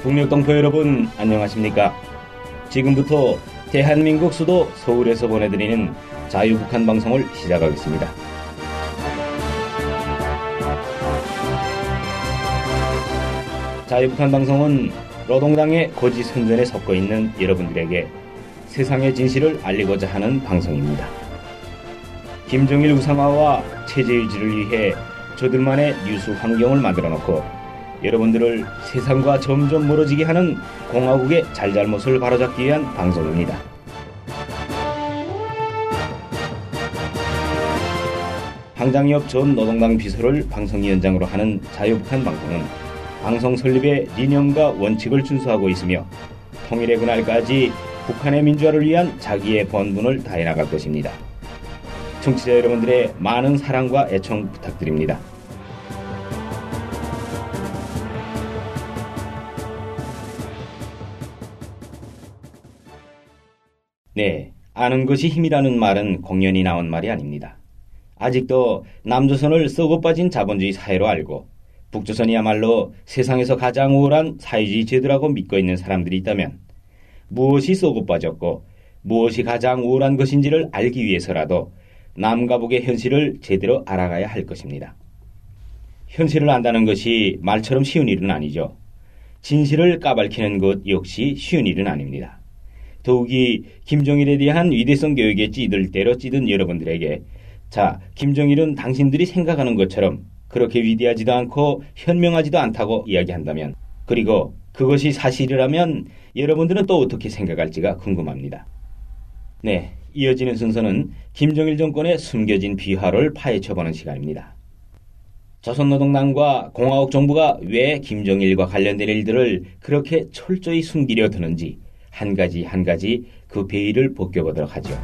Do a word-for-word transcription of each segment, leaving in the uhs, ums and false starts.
북녘동포 여러분 안녕하십니까? 지금부터 대한민국 수도 서울에서 보내드리는 자유북한 방송을 시작하겠습니다. 자유북한 방송은 노동당의 거짓 선전에 섞여 있는 여러분들에게 세상의 진실을 알리고자 하는 방송입니다. 김정일 우상화와 체제 유지를 위해 저들만의 뉴스 환경을 만들어 놓고 여러분들을 세상과 점점 멀어지게 하는 공화국의 잘잘못을 바로잡기 위한 방송입니다. 황장엽 전 노동당 비서를 방송위원장으로 하는 자유북한 방송은 방송 설립의理念과 원칙을 준수하고 있으며 통일의 그날까지 북한의 민주화를 위한 자기의 본분을 다해 나갈 것입니다. 청취자 여러분들의 많은 사랑과 애청 부탁드립니다. 네, 아는 것이 힘이라는 말은 공연히 나온 말이 아닙니다. 아직도 남조선을 썩어 빠진 자본주의 사회로 알고 북조선이야말로 세상에서 가장 우월한 사회주의 제도라고 믿고 있는 사람들이 있다면 무엇이 썩어 빠졌고 무엇이 가장 우월한 것인지를 알기 위해서라도 남과 북의 현실을 제대로 알아가야 할 것입니다. 현실을 안다는 것이 말처럼 쉬운 일은 아니죠. 진실을 까발키는 것 역시 쉬운 일은 아닙니다. 더욱이 김정일에 대한 위대성 교육에 찌들 대로 찌든 여러분들에게 자, 김정일은 당신들이 생각하는 것처럼 그렇게 위대하지도 않고 현명하지도 않다고 이야기한다면 그리고 그것이 사실이라면 여러분들은 또 어떻게 생각할지가 궁금합니다. 네, 이어지는 순서는 김정일 정권의 숨겨진 비화를 파헤쳐보는 시간입니다. 조선노동당과 공화국 정부가 왜 김정일과 관련된 일들을 그렇게 철저히 숨기려 드는지 한 가지 한 가지 그 베일을 벗겨보도록 하죠.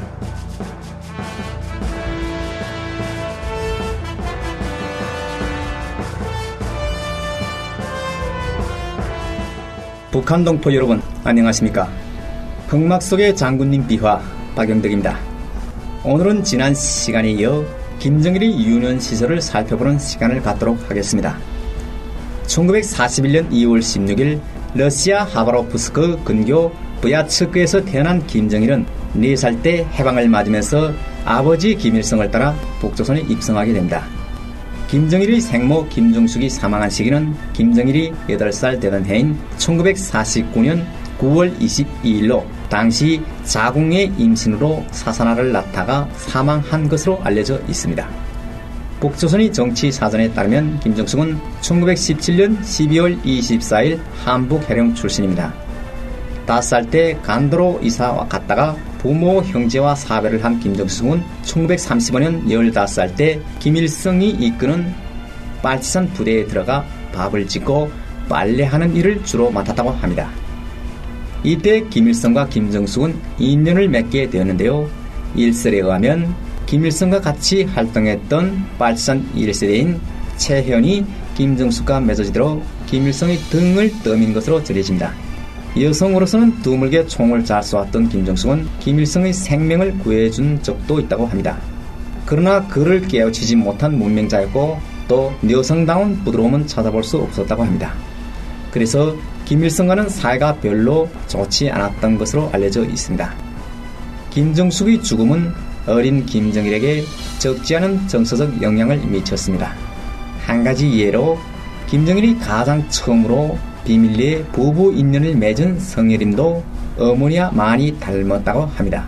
북한 동포 여러분 안녕하십니까? 흑막 속의 장군님 비화 박영덕입니다. 오늘은 지난 시간에 이어 김정일의 유년 시절을 살펴보는 시간을 갖도록 하겠습니다. 천구백사십일 년 이월 십육일 러시아 하바롭스크 근교 브야츠크에서 태어난 김정일은 네 살 때 해방을 맞으면서 아버지 김일성을 따라 북조선에 입성하게 됩니다. 김정일의 생모 김중숙이 사망한 시기는 김정일이 여덟 살 되던 해인 천구백사십구 년 구월 이십이일로 당시 자궁의 임신으로 사산아를 낳다가 사망한 것으로 알려져 있습니다. 북조선의 정치사전에 따르면 김중숙은 천구백십칠 년 십이월 이십사일 한북 해령 출신입니다. 다섯 살 때 간도로 이사 갔다가 부모 형제와 사별을 한 김중숙은 천구백삼십오 년 열다섯 살 때 김일성이 이끄는 빨치산 부대에 들어가 밥을 짓고 빨래하는 일을 주로 맡았다고 합니다. 이때 김일성과 김중숙은 인연을 맺게 되었는데요. 일설에 의하면 김일성과 같이 활동했던 빨치산 일 세대인 최현이 김중숙과 맺어지도록 김일성의 등을 떠민 것으로 전해집니다. 여성으로서는 드물게 총을 잘 쏘았던 김중숙은 김일성의 생명을 구해준 적도 있다고 합니다. 그러나 그를 깨우치지 못한 문맹자였고 또 여성다운 부드러움은 찾아볼 수 없었다고 합니다. 그래서 김일성과는 사이가 별로 좋지 않았던 것으로 알려져 있습니다. 김중숙의 죽음은 어린 김정일에게 적지 않은 정서적 영향을 미쳤습니다. 한 가지 예로 김정일이 가장 처음으로 비밀리에 부부 인연을 맺은 성혜림도 어머니와 많이 닮았다고 합니다.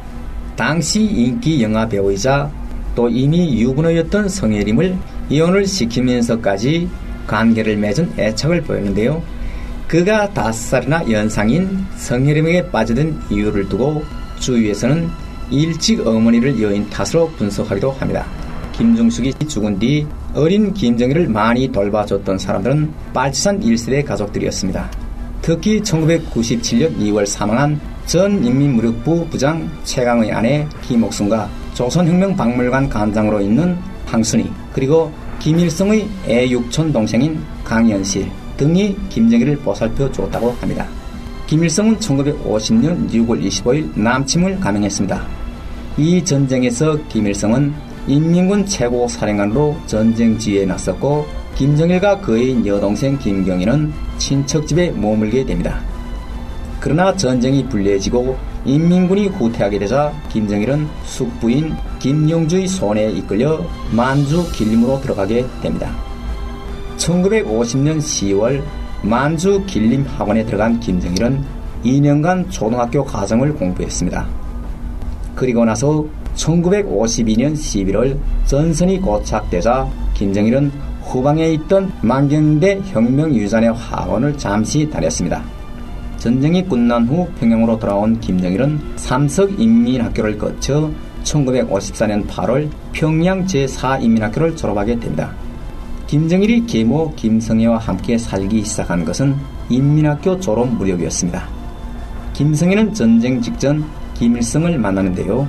당시 인기 영화 배우이자 또 이미 유부녀였던 성혜림을 이혼을 시키면서까지 관계를 맺은 애착을 보였는데요. 그가 다섯 살이나 연상인 성혜림에게 빠져든 이유를 두고 주위에서는 일찍 어머니를 여인 탓으로 분석하기도 합니다. 김중숙이 죽은 뒤 어린 김정일을 많이 돌봐줬던 사람들은 빨치산 일 세대 가족들이었습니다. 특히 천구백구십칠 년 이월 사망한 전 인민무력부 부장 최강의 아내 김옥순과 조선혁명박물관 관장으로 있는 황순희 그리고 김일성의 애육촌 동생인 강연실 등이 김정일을 보살펴 주었다고 합니다. 김일성은 천구백오십 년 유월 이십오일 남침을 감행했습니다. 이 전쟁에서 김일성은 인민군 최고 사령관으로 전쟁 지휘에 나섰고 김정일과 그의 여동생 김경희는 친척집에 머물게 됩니다. 그러나 전쟁이 불리해지고 인민군이 후퇴하게 되자 김정일은 숙부인 김영주의 손에 이끌려 만주 길림으로 들어가게 됩니다. 천구백오십 년 시월 만주 길림 학원에 들어간 김정일은 이 년간 초등학교 과정을 공부했습니다. 그리고 나서 천구백오십이 년 십일월 전선이 고착되자 김정일은 후방에 있던 만경대 혁명유산의 학원을 잠시 다녔습니다. 전쟁이 끝난 후 평양으로 돌아온 김정일은 삼석인민학교를 거쳐 천구백오십사 년 팔월 평양 제사 인민학교를 졸업하게 됩니다. 김정일이 계모 김성애와 함께 살기 시작한 것은 인민학교 졸업 무렵이었습니다. 김성애는 전쟁 직전 김일성을 만나는데요.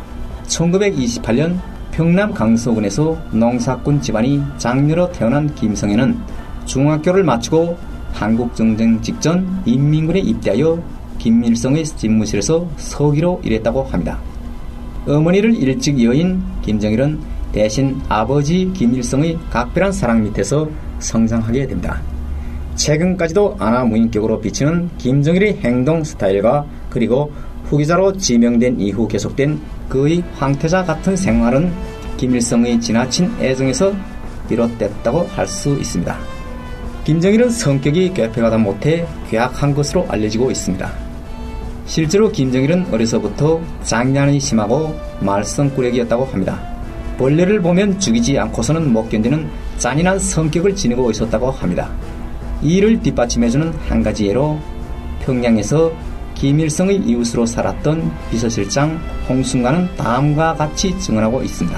천구백이십팔 년 평남 강서군에서 농사꾼 집안이 장녀로 태어난 김성애는 중학교를 마치고 한국전쟁 직전 인민군에 입대하여 김일성의 집무실에서 서기로 일했다고 합니다. 어머니를 일찍 여인 김정일은 대신 아버지 김일성의 각별한 사랑 밑에서 성장하게 됩니다. 최근까지도 아나무인격으로 비치는 김정일의 행동 스타일과 그리고 후계자로 지명된 이후 계속된 그의 황태자 같은 생활은 김일성의 지나친 애정에서 비롯됐다고 할 수 있습니다. 김정일은 성격이 꾀패가다 못해 괴악한 것으로 알려지고 있습니다. 실제로 김정일은 어려서부터 장난이 심하고 말썽꾸러기였다고 합니다. 벌레를 보면 죽이지 않고서는 못 견디는 잔인한 성격을 지니고 있었다고 합니다. 이를 뒷받침해주는 한 가지 예로 평양에서 김일성의 이웃으로 살았던 비서실장 홍순관은 다음과 같이 증언하고 있습니다.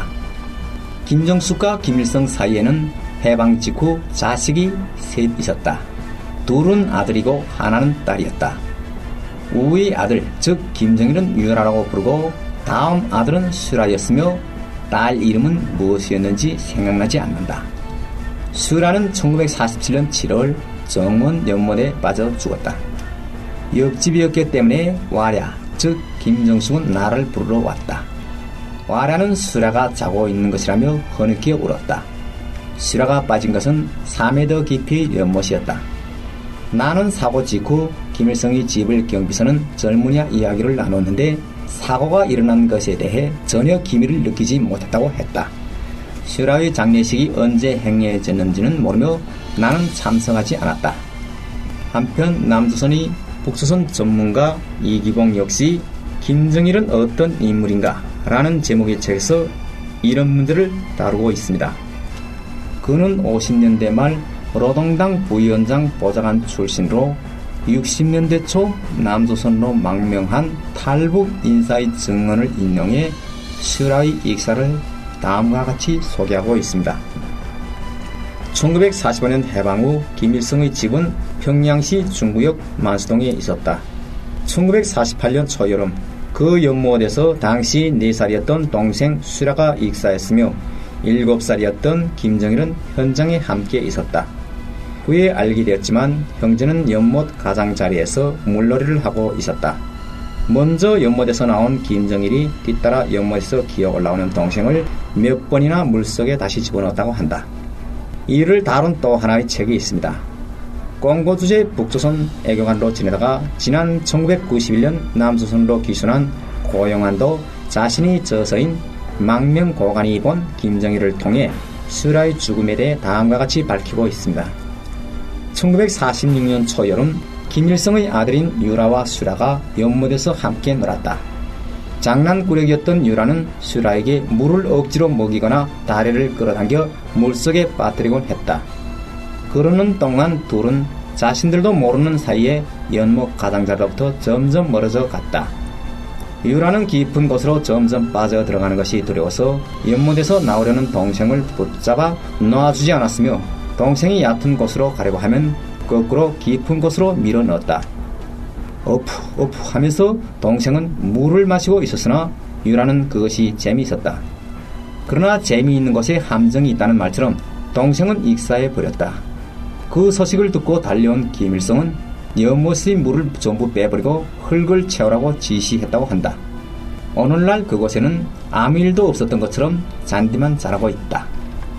김정숙과 김일성 사이에는 해방 직후 자식이 셋 있었다. 둘은 아들이고 하나는 딸이었다. 우의 아들, 즉 김정일은 유라라고 부르고 다음 아들은 수라였으며 딸 이름은 무엇이었는지 생각나지 않는다. 수라는 천구백사십칠 년 칠월 정원 연못에 빠져 죽었다. 옆집이었기 때문에 와랴, 즉 김정숙은 나를 부르러 왔다. 와랴는 수라가 자고 있는 것이라며 흐느끼 울었다. 수라가 빠진 것은 사 미터 깊이의 연못이었다. 나는 사고 직후 김일성의 집을 경비서는 젊은이와 이야기를 나눴는데 사고가 일어난 것에 대해 전혀 기미를 느끼지 못했다고 했다. 수라의 장례식이 언제 행해졌는지는 모르며 나는 참석하지 않았다. 한편 남조선의 북조선 전문가 이기봉 역시 김정일은 어떤 인물인가 라는 제목의 책에서 이런 문제를 다루고 있습니다. 그는 오십 년대 말 노동당 부위원장 보좌관 출신으로 육십 년대 초 남조선으로 망명한 탈북 인사의 증언을 인용해 수라의 익사를 다음과 같이 소개하고 있습니다. 천구백사십오 년 해방 후 김일성의 집은 평양시 중구역 만수동에 있었다. 천구백사십팔 년 초여름 그 연못에서 당시 네 살이었던 동생 수라가 익사했으며 일곱 살이었던 김정일은 현장에 함께 있었다. 후에 알게 되었지만 형제는 연못 가장자리에서 물놀이를 하고 있었다. 먼저 연못에서 나온 김정일이 뒤따라 연못에서 기어 올라오는 동생을 몇 번이나 물속에 다시 집어넣었다고 한다. 이를 다룬 또 하나의 책이 있습니다. 공고 주재 북조선 애교관로 지내다가 지난 천구백구십일 년 남조선으로 귀순한 고영환도 자신이 저서인 망명고관이 본 김정일을 통해 수라의 죽음에 대해 다음과 같이 밝히고 있습니다. 천구백사십육 년 초여름 김일성의 아들인 유라와 수라가 연못에서 함께 놀았다. 장난꾸러기였던 유라는 수라에게 물을 억지로 먹이거나 다리를 끌어당겨 물속에 빠뜨리곤 했다. 그러는 동안 둘은 자신들도 모르는 사이에 연못 가장자로부터 점점 멀어져 갔다. 유라는 깊은 곳으로 점점 빠져 들어가는 것이 두려워서 연못에서 나오려는 동생을 붙잡아 놔주지 않았으며 동생이 얕은 곳으로 가려고 하면 거꾸로 깊은 곳으로 밀어 넣었다. 어프 어프 하면서 동생은 물을 마시고 있었으나 유라는 그것이 재미있었다. 그러나 재미있는 곳에 함정이 있다는 말처럼 동생은 익사해 버렸다. 그 소식을 듣고 달려온 김일성은 연못의 물을 전부 빼버리고 흙을 채우라고 지시했다고 한다. 오늘날 그곳에는 아무 일도 없었던 것처럼 잔디만 자라고 있다.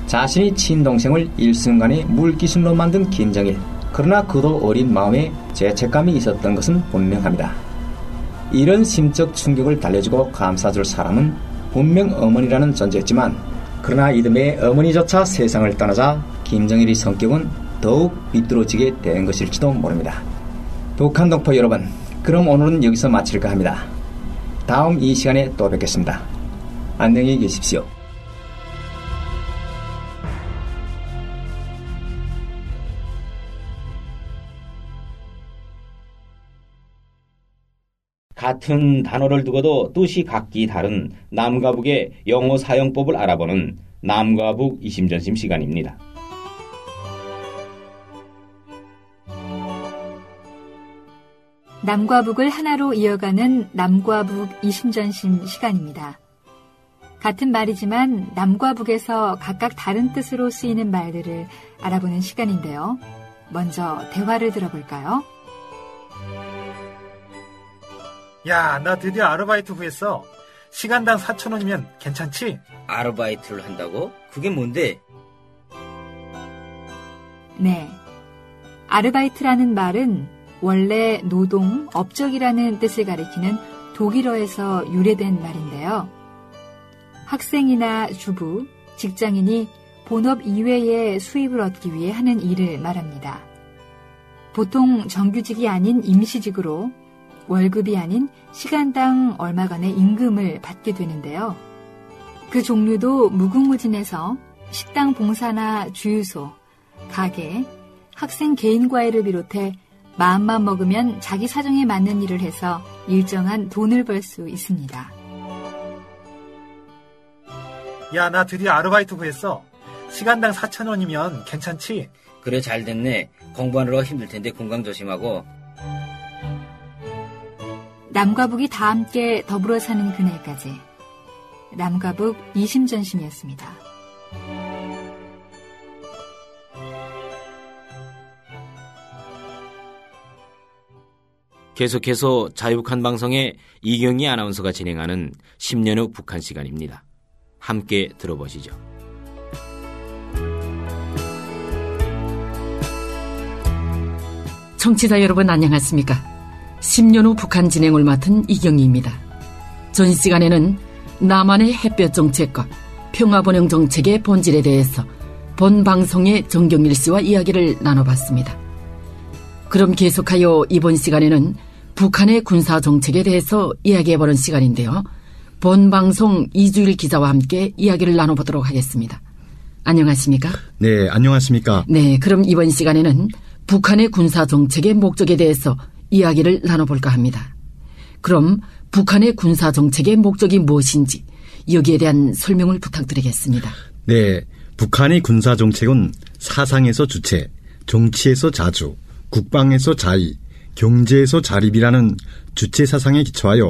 자신이 친동생을 일순간에 물귀신으로 만든 김정일. 그러나 그도 어린 마음에 죄책감이 있었던 것은 분명합니다. 이런 심적 충격을 달래주고 감싸줄 사람은 분명 어머니라는 존재였지만 그러나 이듬해 어머니조차 세상을 떠나자 김정일의 성격은 더욱 비뚤어지게 된 것일지도 모릅니다. 북한 동포 여러분, 그럼 오늘은 여기서 마칠까 합니다. 다음 이 시간에 또 뵙겠습니다. 안녕히 계십시오. 같은 단어를 두고도 뜻이 각기 다른 남과 북의 영어 사용법을 알아보는 남과 북 이심전심 시간입니다. 남과 북을 하나로 이어가는 남과 북 이심전심 시간입니다. 같은 말이지만 남과 북에서 각각 다른 뜻으로 쓰이는 말들을 알아보는 시간인데요. 먼저 대화를 들어볼까요? 야, 나 드디어 아르바이트 구했어. 시간당 사천 원이면 괜찮지? 아르바이트를 한다고? 그게 뭔데? 네. 아르바이트라는 말은 원래 노동, 업적이라는 뜻을 가리키는 독일어에서 유래된 말인데요. 학생이나 주부, 직장인이 본업 이외의 수입을 얻기 위해 하는 일을 말합니다. 보통 정규직이 아닌 임시직으로 월급이 아닌 시간당 얼마간의 임금을 받게 되는데요. 그 종류도 무궁무진해서 식당 봉사나 주유소, 가게, 학생 개인과외를 비롯해 마음만 먹으면 자기 사정에 맞는 일을 해서 일정한 돈을 벌 수 있습니다. 야, 나 드디어 아르바이트 구했어. 시간당 사천 원이면 괜찮지? 그래, 잘 됐네. 공부하느라 힘들 텐데 건강 조심하고. 남과 북이 다 함께 더불어 사는 그날까지. 남과 북 이심전심이었습니다. 계속해서 자유북한 방송의 이경희 아나운서가 진행하는 십 년 후 북한 시간입니다. 함께 들어보시죠. 청취자 여러분 안녕하십니까? 십 년 후 북한 진행을 맡은 이경희입니다. 전 시간에는 남한의 햇볕 정책과 평화번영 정책의 본질에 대해서 본 방송의 정경일 씨와 이야기를 나눠봤습니다. 그럼 계속하여 이번 시간에는 북한의 군사 정책에 대해서 이야기해보는 시간인데요. 본 방송 이주일 기자와 함께 이야기를 나눠보도록 하겠습니다. 안녕하십니까? 네, 안녕하십니까? 네, 그럼 이번 시간에는 북한의 군사 정책의 목적에 대해서 이야기를 나눠볼까 합니다. 그럼 북한의 군사 정책의 목적이 무엇인지 여기에 대한 설명을 부탁드리겠습니다. 네, 북한의 군사 정책은 사상에서 주체, 정치에서 자주, 국방에서 자위, 경제에서 자립이라는 주체 사상에 기초하여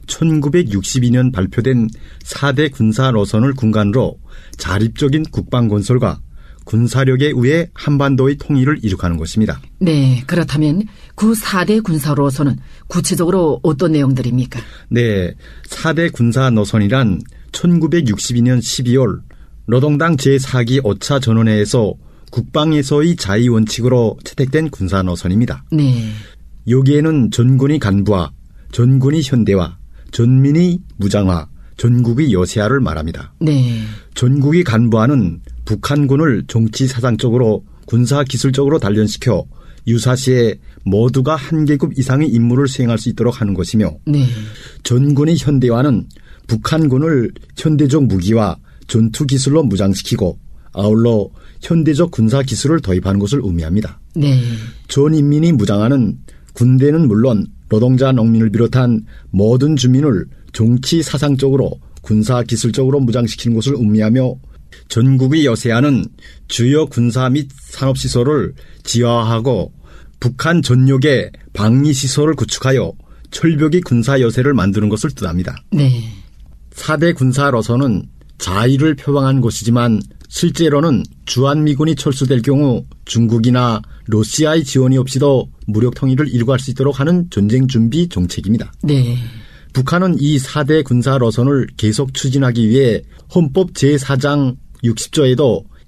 천구백육십이 년 발표된 사 대 군사 노선을 근간으로 자립적인 국방 건설과 군사력에 의해 한반도의 통일을 이룩하는 것입니다. 네, 그렇다면 그 사 대 군사 노선은 구체적으로 어떤 내용들입니까? 네, 사 대 군사 노선이란 천구백육십이 년 십이월 노동당 제사 기 오 차 전원회에서 국방에서의 자위 원칙으로 채택된 군사 노선입니다. 네. 여기에는 전군의 간부화, 전군의 현대화, 전민의 무장화, 전국의 여세화를 말합니다. 네. 전국의 간부화는 북한군을 정치 사상적으로 군사 기술적으로 단련시켜 유사시에 모두가 한 계급 이상의 임무를 수행할 수 있도록 하는 것이며, 네. 전군의 현대화는 북한군을 현대적 무기와 전투 기술로 무장시키고 아울러 현대적 군사 기술을 도입하는 것을 의미합니다. 네. 전인민이 무장화는 군대는 물론 노동자, 농민을 비롯한 모든 주민을 정치 사상적으로 군사 기술적으로 무장시키는 것을 의미하며, 전국의 여세화는 주요 군사 및 산업시설을 지하화하고 북한 전역에 방위시설을 구축하여 철벽의 군사 여세를 만드는 것을 뜻합니다. 네. 사 대 군사 노선은 자위를 표방한 것이지만 실제로는 주한미군이 철수될 경우 중국이나 러시아의 지원이 없이도 무력 통일을 이루갈 수 있도록 하는 전쟁 준비 정책입니다. 네. 북한은 이 사 대 군사 노선을 계속 추진하기 위해 헌법 제사 장 육십 조에도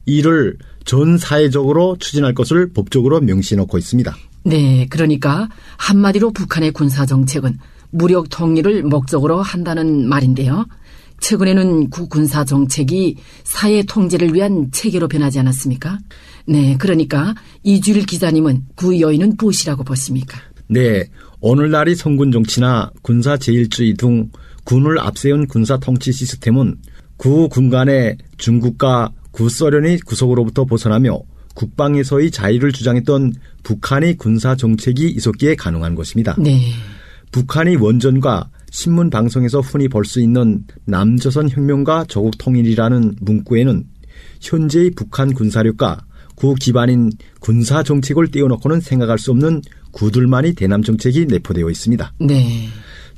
이를 전 사회적으로 추진할 것을 법적으로 명시해놓고 있습니다. 네, 그러니까 한마디로 북한의 군사정책은 무력 통일을 목적으로 한다는 말인데요. 최근에는 구 군사정책이 사회 통제를 위한 체계로 변하지 않았습니까? 네, 그러니까 이주일 기자님은 그 요인은 무엇이라고 보십니까? 네, 오늘날의 성군 정치나 군사 제일주의 등 군을 앞세운 군사 통치 시스템은 구 군간의 중국과 구소련의 구속으로부터 벗어나며 국방에서의 자유를 주장했던 북한의 군사 정책이 있었기에 가능한 것입니다. 네. 북한의 원전과 신문 방송에서 흔히 볼 수 있는 남조선 혁명과 조국 통일이라는 문구에는 현재의 북한 군사력과 구 기반인 군사 정책을 떼어놓고는 생각할 수 없는 구둘만의 대남 정책이 내포되어 있습니다. 네.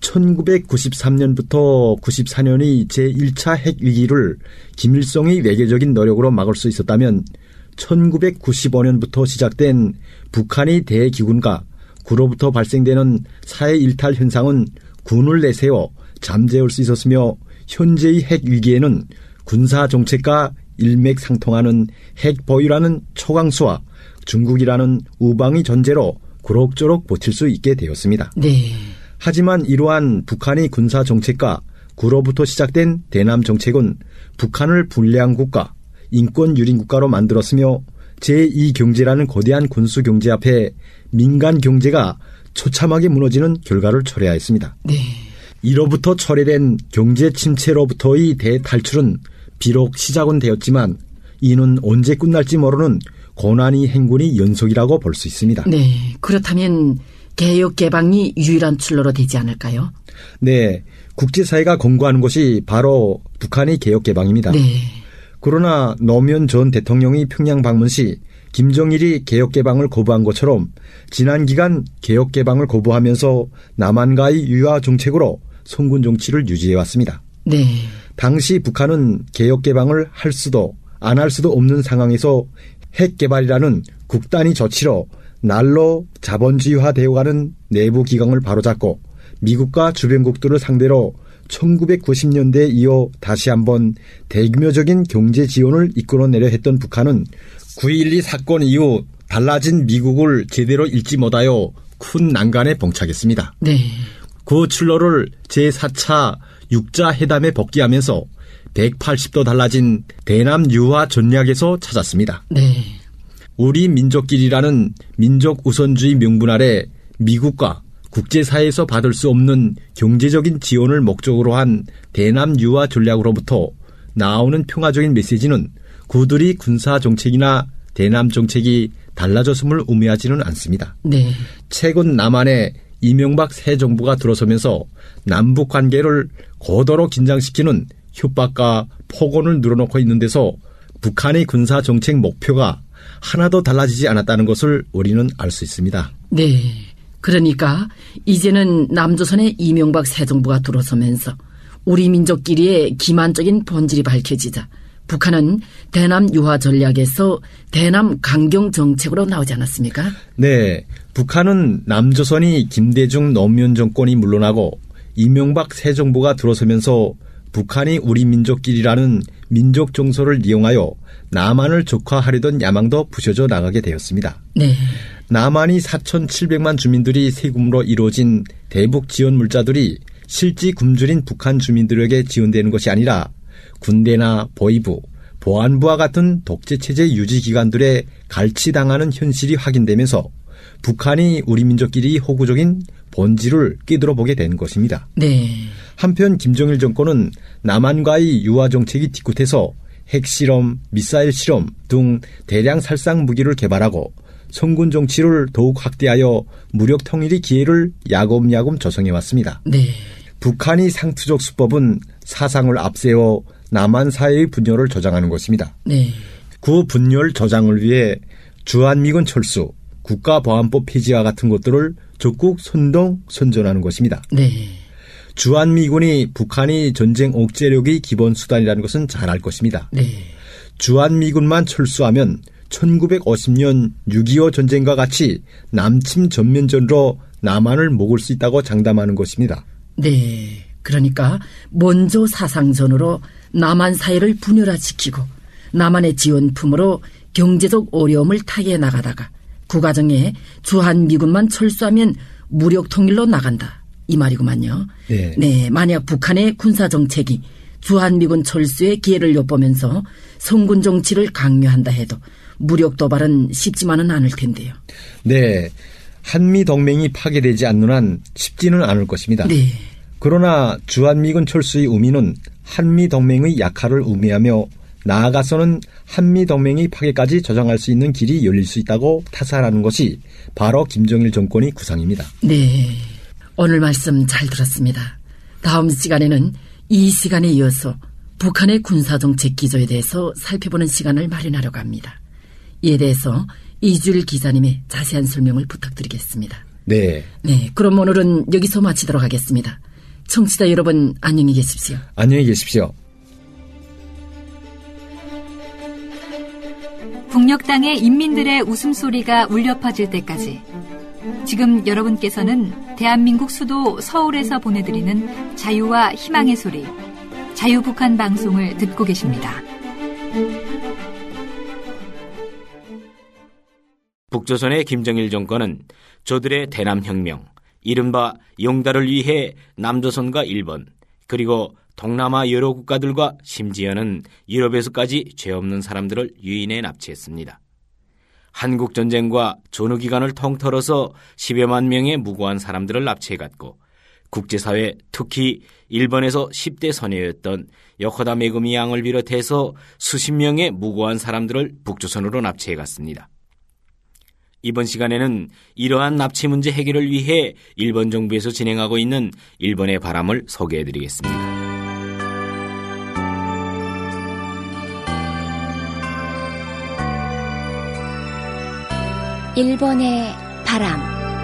천구백구십삼 년부터 구십사 년의 제일 차 핵위기를 김일성의 외교적인 노력으로 막을 수 있었다면 천구백구십오 년부터 시작된 북한의 대기군과 구로부터 발생되는 사회 일탈 현상은 군을 내세워 잠재울 수 있었으며 현재의 핵위기에는 군사정책과 일맥상통하는 핵보유라는 초강수와 중국이라는 우방의 존재로 그럭저럭 버틸 수 있게 되었습니다. 네. 하지만 이러한 북한의 군사정책과 구로부터 시작된 대남정책은 북한을 불량 국가, 인권 유린 국가로 만들었으며 제이 경제라는 거대한 군수 경제 앞에 민간 경제가 처참하게 무너지는 결과를 초래하였습니다. 네. 이로부터 초래된 경제 침체로부터의 대탈출은 비록 시작은 되었지만 이는 언제 끝날지 모르는 고난의 행군의 연속이라고 볼 수 있습니다. 네. 그렇다면 개혁 개방이 유일한 출로로 되지 않을까요? 네. 국제사회가 권고하는 것이 바로 북한의 개혁 개방입니다. 네. 그러나 노무현 전 대통령이 평양 방문 시 김정일이 개혁 개방을 거부한 것처럼 지난 기간 개혁 개방을 거부하면서 남한과의 유화 정책으로 성군 정치를 유지해왔습니다. 네. 당시 북한은 개혁 개방을 할 수도 안 할 수도 없는 상황에서 핵 개발이라는 극단의 조치로 날로 자본주의화 되어가는 내부 기강을 바로잡고 미국과 주변국들을 상대로 천구백구십 년대에 이어 다시 한번 대규모적인 경제 지원을 이끌어내려 했던 북한은 구일이 사건 이후 달라진 미국을 제대로 읽지 못하여 큰 난간에 봉착했습니다. 네. 그 출로를 제사 차 육자 회담에 복귀하면서 백팔십 도 달라진 대남 유화 전략에서 찾았습니다. 네. 우리 민족끼리라는 민족 우선주의 명분 아래 미국과 국제사회에서 받을 수 없는 경제적인 지원을 목적으로 한 대남 유화 전략으로부터 나오는 평화적인 메시지는 그들이 군사정책이나 대남정책이 달라졌음을 의미하지는 않습니다. 네. 최근 남한에 이명박 새 정부가 들어서면서 남북관계를 고도로 긴장시키는 협박과 폭언을 늘어놓고 있는 데서 북한의 군사정책 목표가 하나도 달라지지 않았다는 것을 우리는 알 수 있습니다. 네. 그러니까 이제는 남조선의 이명박 새 정부가 들어서면서 우리 민족끼리의 기만적인 본질이 밝혀지자 북한은 대남 유화 전략에서 대남 강경 정책으로 나오지 않았습니까? 네. 북한은 남조선이 김대중 노무현 정권이 물러나고 이명박 새 정부가 들어서면서 북한이 우리 민족끼리라는 민족 정서를 이용하여 남한을 적화하려던 야망도 부셔져 나가게 되었습니다. 네. 남한이 사천칠백만 주민들이 세금으로 이루어진 대북 지원 물자들이 실지 굶주린 북한 주민들에게 지원되는 것이 아니라 군대나 보위부, 보안부와 같은 독재체제 유지기관들에 갈취당하는 현실이 확인되면서 북한이 우리 민족끼리 호구적인 본질을 끼들어보게 된 것입니다. 네. 한편 김정일 정권은 남한과의 유화 정책이 뒤끝에서 핵실험, 미사일 실험 등 대량 살상 무기를 개발하고 성군 정치를 더욱 확대하여 무력 통일의 기회를 야금야금 조성해왔습니다. 네. 북한의 상투적 수법은 사상을 앞세워 남한 사회의 분열을 조장하는 것입니다. 네. 그 분열 조장을 위해 주한미군 철수, 국가보안법 폐지와 같은 것들을 적극 선동, 선전하는 것입니다. 네. 주한미군이 북한의 전쟁 억제력의 기본 수단이라는 것은 잘 알 것입니다. 네. 주한미군만 철수하면 천구백오십 년 육이오 전쟁과 같이 남침 전면전으로 남한을 먹을 수 있다고 장담하는 것입니다. 네. 그러니까 먼저 사상전으로 남한 사회를 분열화시키고 남한의 지원품으로 경제적 어려움을 타개해 나가다가 그 과정에 주한미군만 철수하면 무력 통일로 나간다. 이 말이구만요. 네. 네, 만약 북한의 군사정책이 주한미군 철수의 기회를 엿보면서 성군 정치를 강요한다 해도 무력 도발은 쉽지만은 않을 텐데요. 네, 한미동맹이 파괴되지 않는 한 쉽지는 않을 것입니다. 네. 그러나 주한미군 철수의 의미는 한미동맹의 약화를 의미하며 나아가서는 한미동맹의 파괴까지 저장할 수 있는 길이 열릴 수 있다고 타살하는 것이 바로 김정일 정권의 구상입니다. 네, 오늘 말씀 잘 들었습니다. 다음 시간에는 이 시간에 이어서 북한의 군사정책 기조에 대해서 살펴보는 시간을 마련하려고 합니다. 이에 대해서 이주일 기자님의 자세한 설명을 부탁드리겠습니다. 네. 네, 그럼 오늘은 여기서 마치도록 하겠습니다. 청취자 여러분, 안녕히 계십시오. 안녕히 계십시오. 북녘 땅의 인민들의 웃음소리가 울려 퍼질 때까지 지금 여러분께서는 대한민국 수도 서울에서 보내드리는 자유와 희망의 소리 자유북한 방송을 듣고 계십니다. 북조선의 김정일 정권은 저들의 대남혁명, 이른바 용달을 위해 남조선과 일본, 그리고 동남아 여러 국가들과 심지어는 유럽에서까지 죄 없는 사람들을 유인해 납치했습니다. 한국전쟁과 전후기간을 통틀어서 십여만 명의 무고한 사람들을 납치해갔고 국제사회, 특히 일본에서 십 대 소녀였던 요코다 메구미 양을 비롯해서 수십 명의 무고한 사람들을 북조선으로 납치해갔습니다. 이번 시간에는 이러한 납치 문제 해결을 위해 일본 정부에서 진행하고 있는 일본의 바람을 소개해드리겠습니다. 일본의 바람.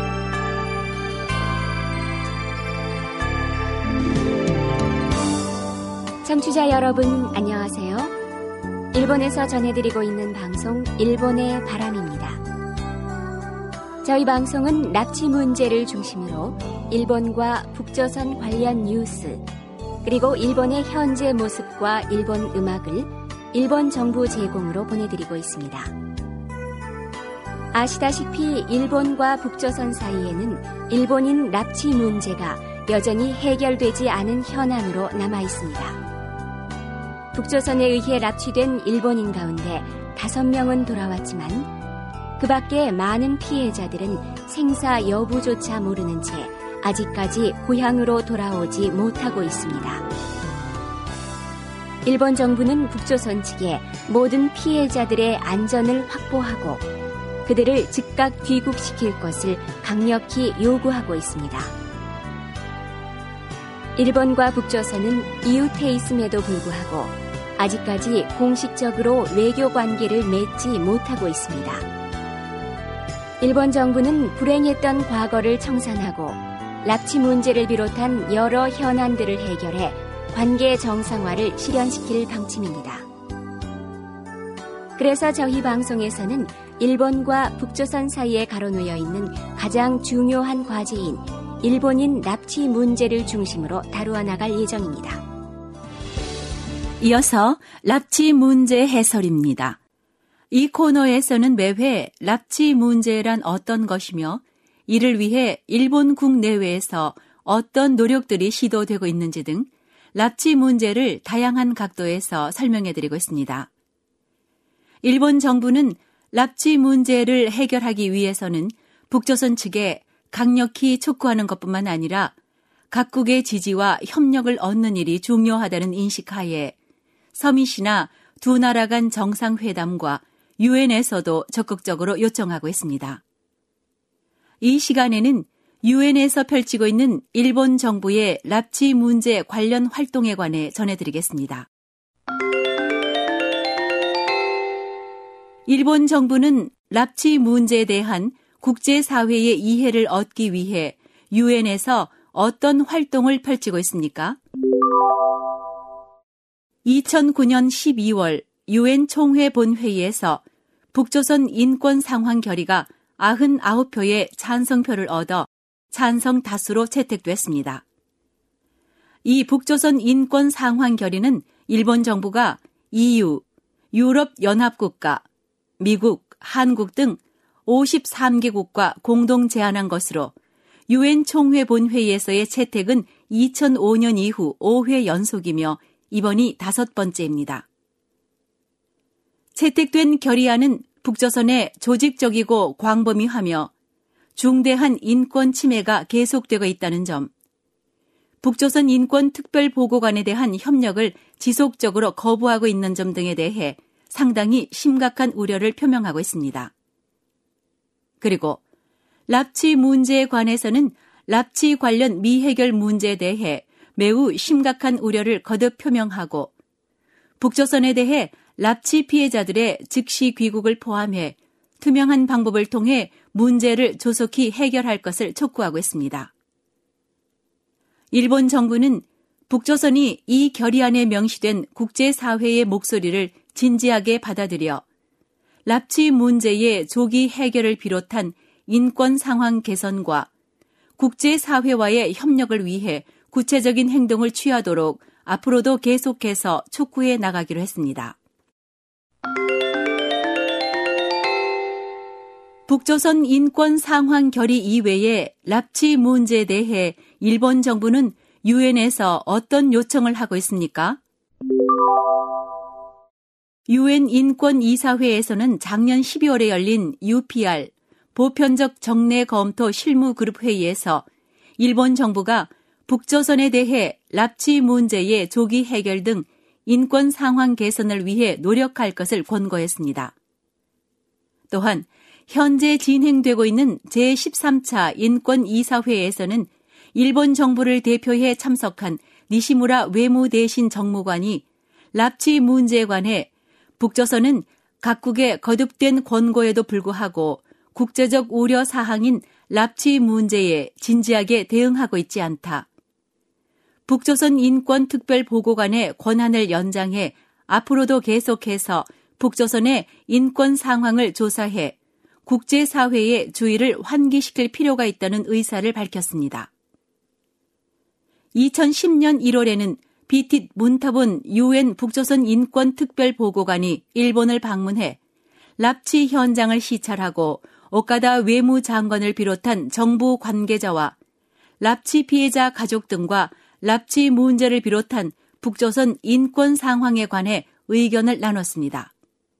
청취자 여러분, 안녕하세요. 일본에서 전해드리고 있는 방송 일본의 바람입니다. 저희 방송은 납치 문제를 중심으로 일본과 북조선 관련 뉴스, 그리고 일본의 현재 모습과 일본 음악을 일본 정부 제공으로 보내드리고 있습니다. 아시다시피 일본과 북조선 사이에는 일본인 납치 문제가 여전히 해결되지 않은 현안으로 남아있습니다. 북조선에 의해 납치된 일본인 가운데 다섯 명은 돌아왔지만 그 밖에 많은 피해자들은 생사 여부조차 모르는 채 아직까지 고향으로 돌아오지 못하고 있습니다. 일본 정부는 북조선 측에 모든 피해자들의 안전을 확보하고 그들을 즉각 귀국시킬 것을 강력히 요구하고 있습니다. 일본과 북조선은 이웃해 있음에도 불구하고 아직까지 공식적으로 외교 관계를 맺지 못하고 있습니다. 일본 정부는 불행했던 과거를 청산하고 납치 문제를 비롯한 여러 현안들을 해결해 관계 정상화를 실현시킬 방침입니다. 그래서 저희 방송에서는 일본과 북조선 사이에 가로놓여 있는 가장 중요한 과제인 일본인 납치 문제를 중심으로 다루어 나갈 예정입니다. 이어서 납치 문제 해설입니다. 이 코너에서는 매회 납치 문제란 어떤 것이며 이를 위해 일본 국내외에서 어떤 노력들이 시도되고 있는지 등 납치 문제를 다양한 각도에서 설명해드리고 있습니다. 일본 정부는 납치 문제를 해결하기 위해서는 북조선 측에 강력히 촉구하는 것뿐만 아니라 각국의 지지와 협력을 얻는 일이 중요하다는 인식하에 서밋이나 두 나라 간 정상회담과 유엔에서도 적극적으로 요청하고 있습니다. 이 시간에는 유엔에서 펼치고 있는 일본 정부의 납치 문제 관련 활동에 관해 전해드리겠습니다. 일본 정부는 납치 문제에 대한 국제사회의 이해를 얻기 위해 유엔에서 어떤 활동을 펼치고 있습니까? 이천구 년 십이월 유엔 총회 본회의에서 북조선 인권 상황 결의가 구십구 표의 찬성표를 얻어 찬성 다수로 채택됐습니다. 이 북조선 인권 상황 결의는 일본 정부가 이유, 유럽 연합국가, 미국, 한국 등 오십삼 개국과 공동 제안한 것으로 유엔 총회 본회의에서의 채택은 이천오 년 이후 오 회 연속이며 이번이 다섯 번째입니다. 채택된 결의안은 북조선의 조직적이고 광범위하며 중대한 인권 침해가 계속되고 있다는 점, 북조선 인권특별보고관에 대한 협력을 지속적으로 거부하고 있는 점 등에 대해 상당히 심각한 우려를 표명하고 있습니다. 그리고 납치 문제에 관해서는 납치 관련 미해결 문제에 대해 매우 심각한 우려를 거듭 표명하고 북조선에 대해 납치 피해자들의 즉시 귀국을 포함해 투명한 방법을 통해 문제를 조속히 해결할 것을 촉구하고 있습니다. 일본 정부는 북조선이 이 결의안에 명시된 국제사회의 목소리를 진지하게 받아들여 납치 문제의 조기 해결을 비롯한 인권 상황 개선과 국제사회와의 협력을 위해 구체적인 행동을 취하도록 앞으로도 계속해서 촉구해 나가기로 했습니다. 북조선 인권 상황 결의 이외에 납치 문제에 대해 일본 정부는 유엔에서 어떤 요청을 하고 있습니까? 유엔 인권이사회에서는 작년 십이월에 열린 유피알 보편적 정례 검토 실무그룹 회의에서 일본 정부가 북조선에 대해 납치 문제의 조기 해결 등 인권 상황 개선을 위해 노력할 것을 권고했습니다. 또한 현재 진행되고 있는 제십삼 차 인권이사회에서는 일본 정부를 대표해 참석한 니시무라 외무대신 정무관이 납치 문제에 관해 북조선은 각국의 거듭된 권고에도 불구하고 국제적 우려 사항인 납치 문제에 진지하게 대응하고 있지 않다. 북조선 인권특별보고관의 권한을 연장해 앞으로도 계속해서 북조선의 인권 상황을 조사해 국제사회의 주의를 환기시킬 필요가 있다는 의사를 밝혔습니다. 이천십 년 일월에는 비tit 문타본 유엔 북조선 인권특별보고관이 일본을 방문해 납치 현장을 시찰하고 오카다 외무장관을 비롯한 정부 관계자와 납치 피해자 가족 등과 납치 문제를 비롯한 북조선 인권 상황에 관해 의견을 나눴습니다.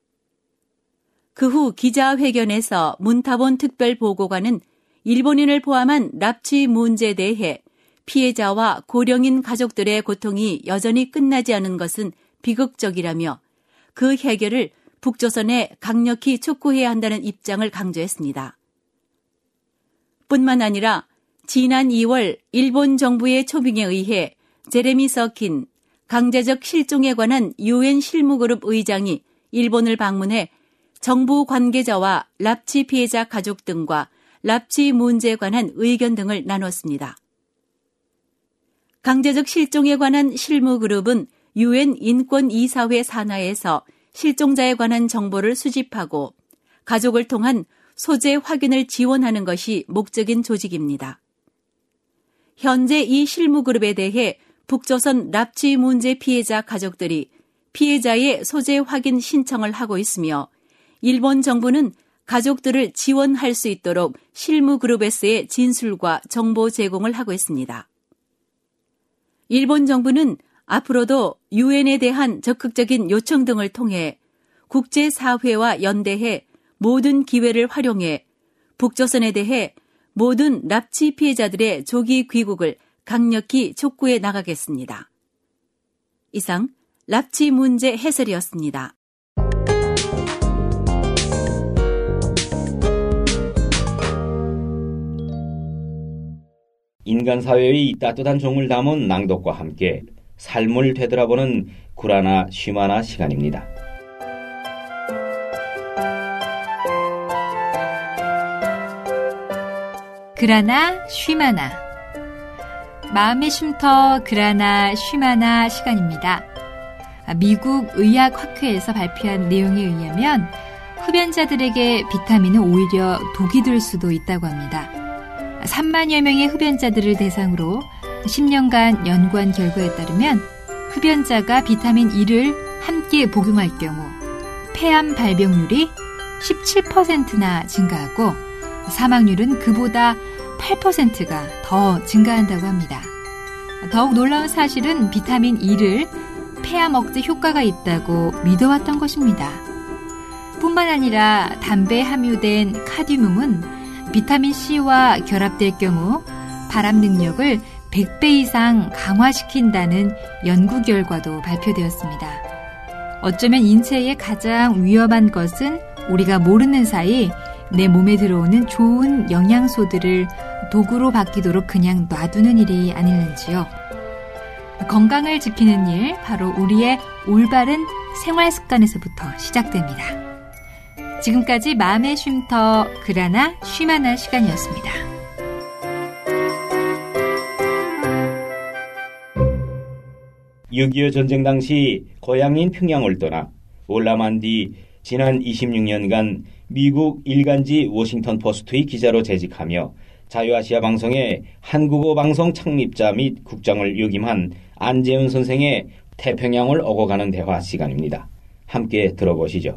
그 후 기자회견에서 문타본 특별보고관은 일본인을 포함한 납치 문제에 대해 피해자와 고령인 가족들의 고통이 여전히 끝나지 않은 것은 비극적이라며 그 해결을 북조선에 강력히 촉구해야 한다는 입장을 강조했습니다. 뿐만 아니라 지난 이월 일본 정부의 초빙에 의해 제레미 서킨 강제적 실종에 관한 유엔 실무그룹 의장이 일본을 방문해 정부 관계자와 납치 피해자 가족 등과 납치 문제에 관한 의견 등을 나눴습니다. 강제적 실종에 관한 실무그룹은 유엔 인권이사회 산하에서 실종자에 관한 정보를 수집하고 가족을 통한 소재 확인을 지원하는 것이 목적인 조직입니다. 현재 이 실무그룹에 대해 북조선 납치 문제 피해자 가족들이 피해자의 소재 확인 신청을 하고 있으며 일본 정부는 가족들을 지원할 수 있도록 실무그룹에서의 진술과 정보 제공을 하고 있습니다. 일본 정부는 앞으로도 유엔에 대한 적극적인 요청 등을 통해 국제사회와 연대해 모든 기회를 활용해 북조선에 대해 모든 납치 피해자들의 조기 귀국을 강력히 촉구해 나가겠습니다. 이상 납치 문제 해설이었습니다. 인간 사회의 따뜻한 종을 담은 낭독과 함께 삶을 되돌아보는 구라나 쉬마나 시간입니다. 그라나 쉬마나 마음의 쉼터 그라나 쉬마나 시간입니다. 미국 의학학회에서 발표한 내용에 의하면 흡연자들에게 비타민은 오히려 독이 될 수도 있다고 합니다. 삼만여 명의 흡연자들을 대상으로 십 년간 연구한 결과에 따르면 흡연자가 비타민 E를 함께 복용할 경우 폐암 발병률이 십칠 퍼센트나 증가하고 사망률은 그보다 팔 퍼센트가 더 증가한다고 합니다. 더욱 놀라운 사실은 비타민 E를 폐암 억제 효과가 있다고 믿어왔던 것입니다. 뿐만 아니라 담배에 함유된 카드뮴은 비타민 C와 결합될 경우 발암 능력을 백 배 이상 강화시킨다는 연구 결과도 발표되었습니다. 어쩌면 인체에 가장 위험한 것은 우리가 모르는 사이 내 몸에 들어오는 좋은 영양소들을 도구로 바뀌도록 그냥 놔두는 일이 아닐는지요. 건강을 지키는 일, 바로 우리의 올바른 생활 습관에서부터 시작됩니다. 지금까지 마음의 쉼터 그라나 쉼하나 시간이었습니다. 육이오 전쟁 당시 고향인 평양을 떠나 올라만 뒤 지난 이십육 년간 미국 일간지 워싱턴 포스트의 기자로 재직하며 자유아시아 방송의 한국어 방송 창립자 및 국장을 역임한 안재훈 선생의 태평양을 오고 가는 대화 시간입니다. 함께 들어보시죠.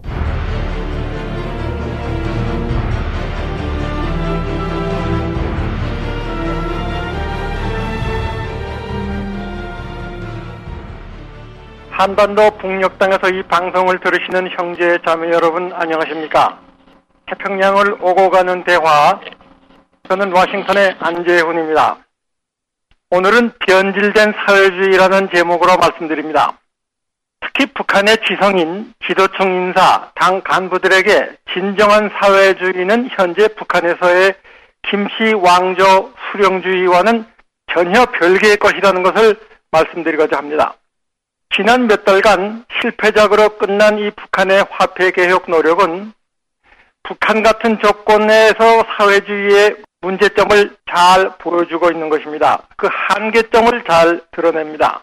한반도 북녘 땅에서 이 방송을 들으시는 형제 자매 여러분 안녕하십니까? 태평양을 오고 가는 대화, 저는 워싱턴의 안재훈입니다. 오늘은 변질된 사회주의라는 제목으로 말씀드립니다. 특히 북한의 지성인, 지도층 인사, 당 간부들에게 진정한 사회주의는 현재 북한에서의 김씨 왕조 수령주의와는 전혀 별개의 것이라는 것을 말씀드리고자 합니다. 지난 몇 달간 실패작으로 끝난 이 북한의 화폐개혁 노력은 북한 같은 조건에서 사회주의의 문제점을 잘 보여주고 있는 것입니다. 그 한계점을 잘 드러냅니다.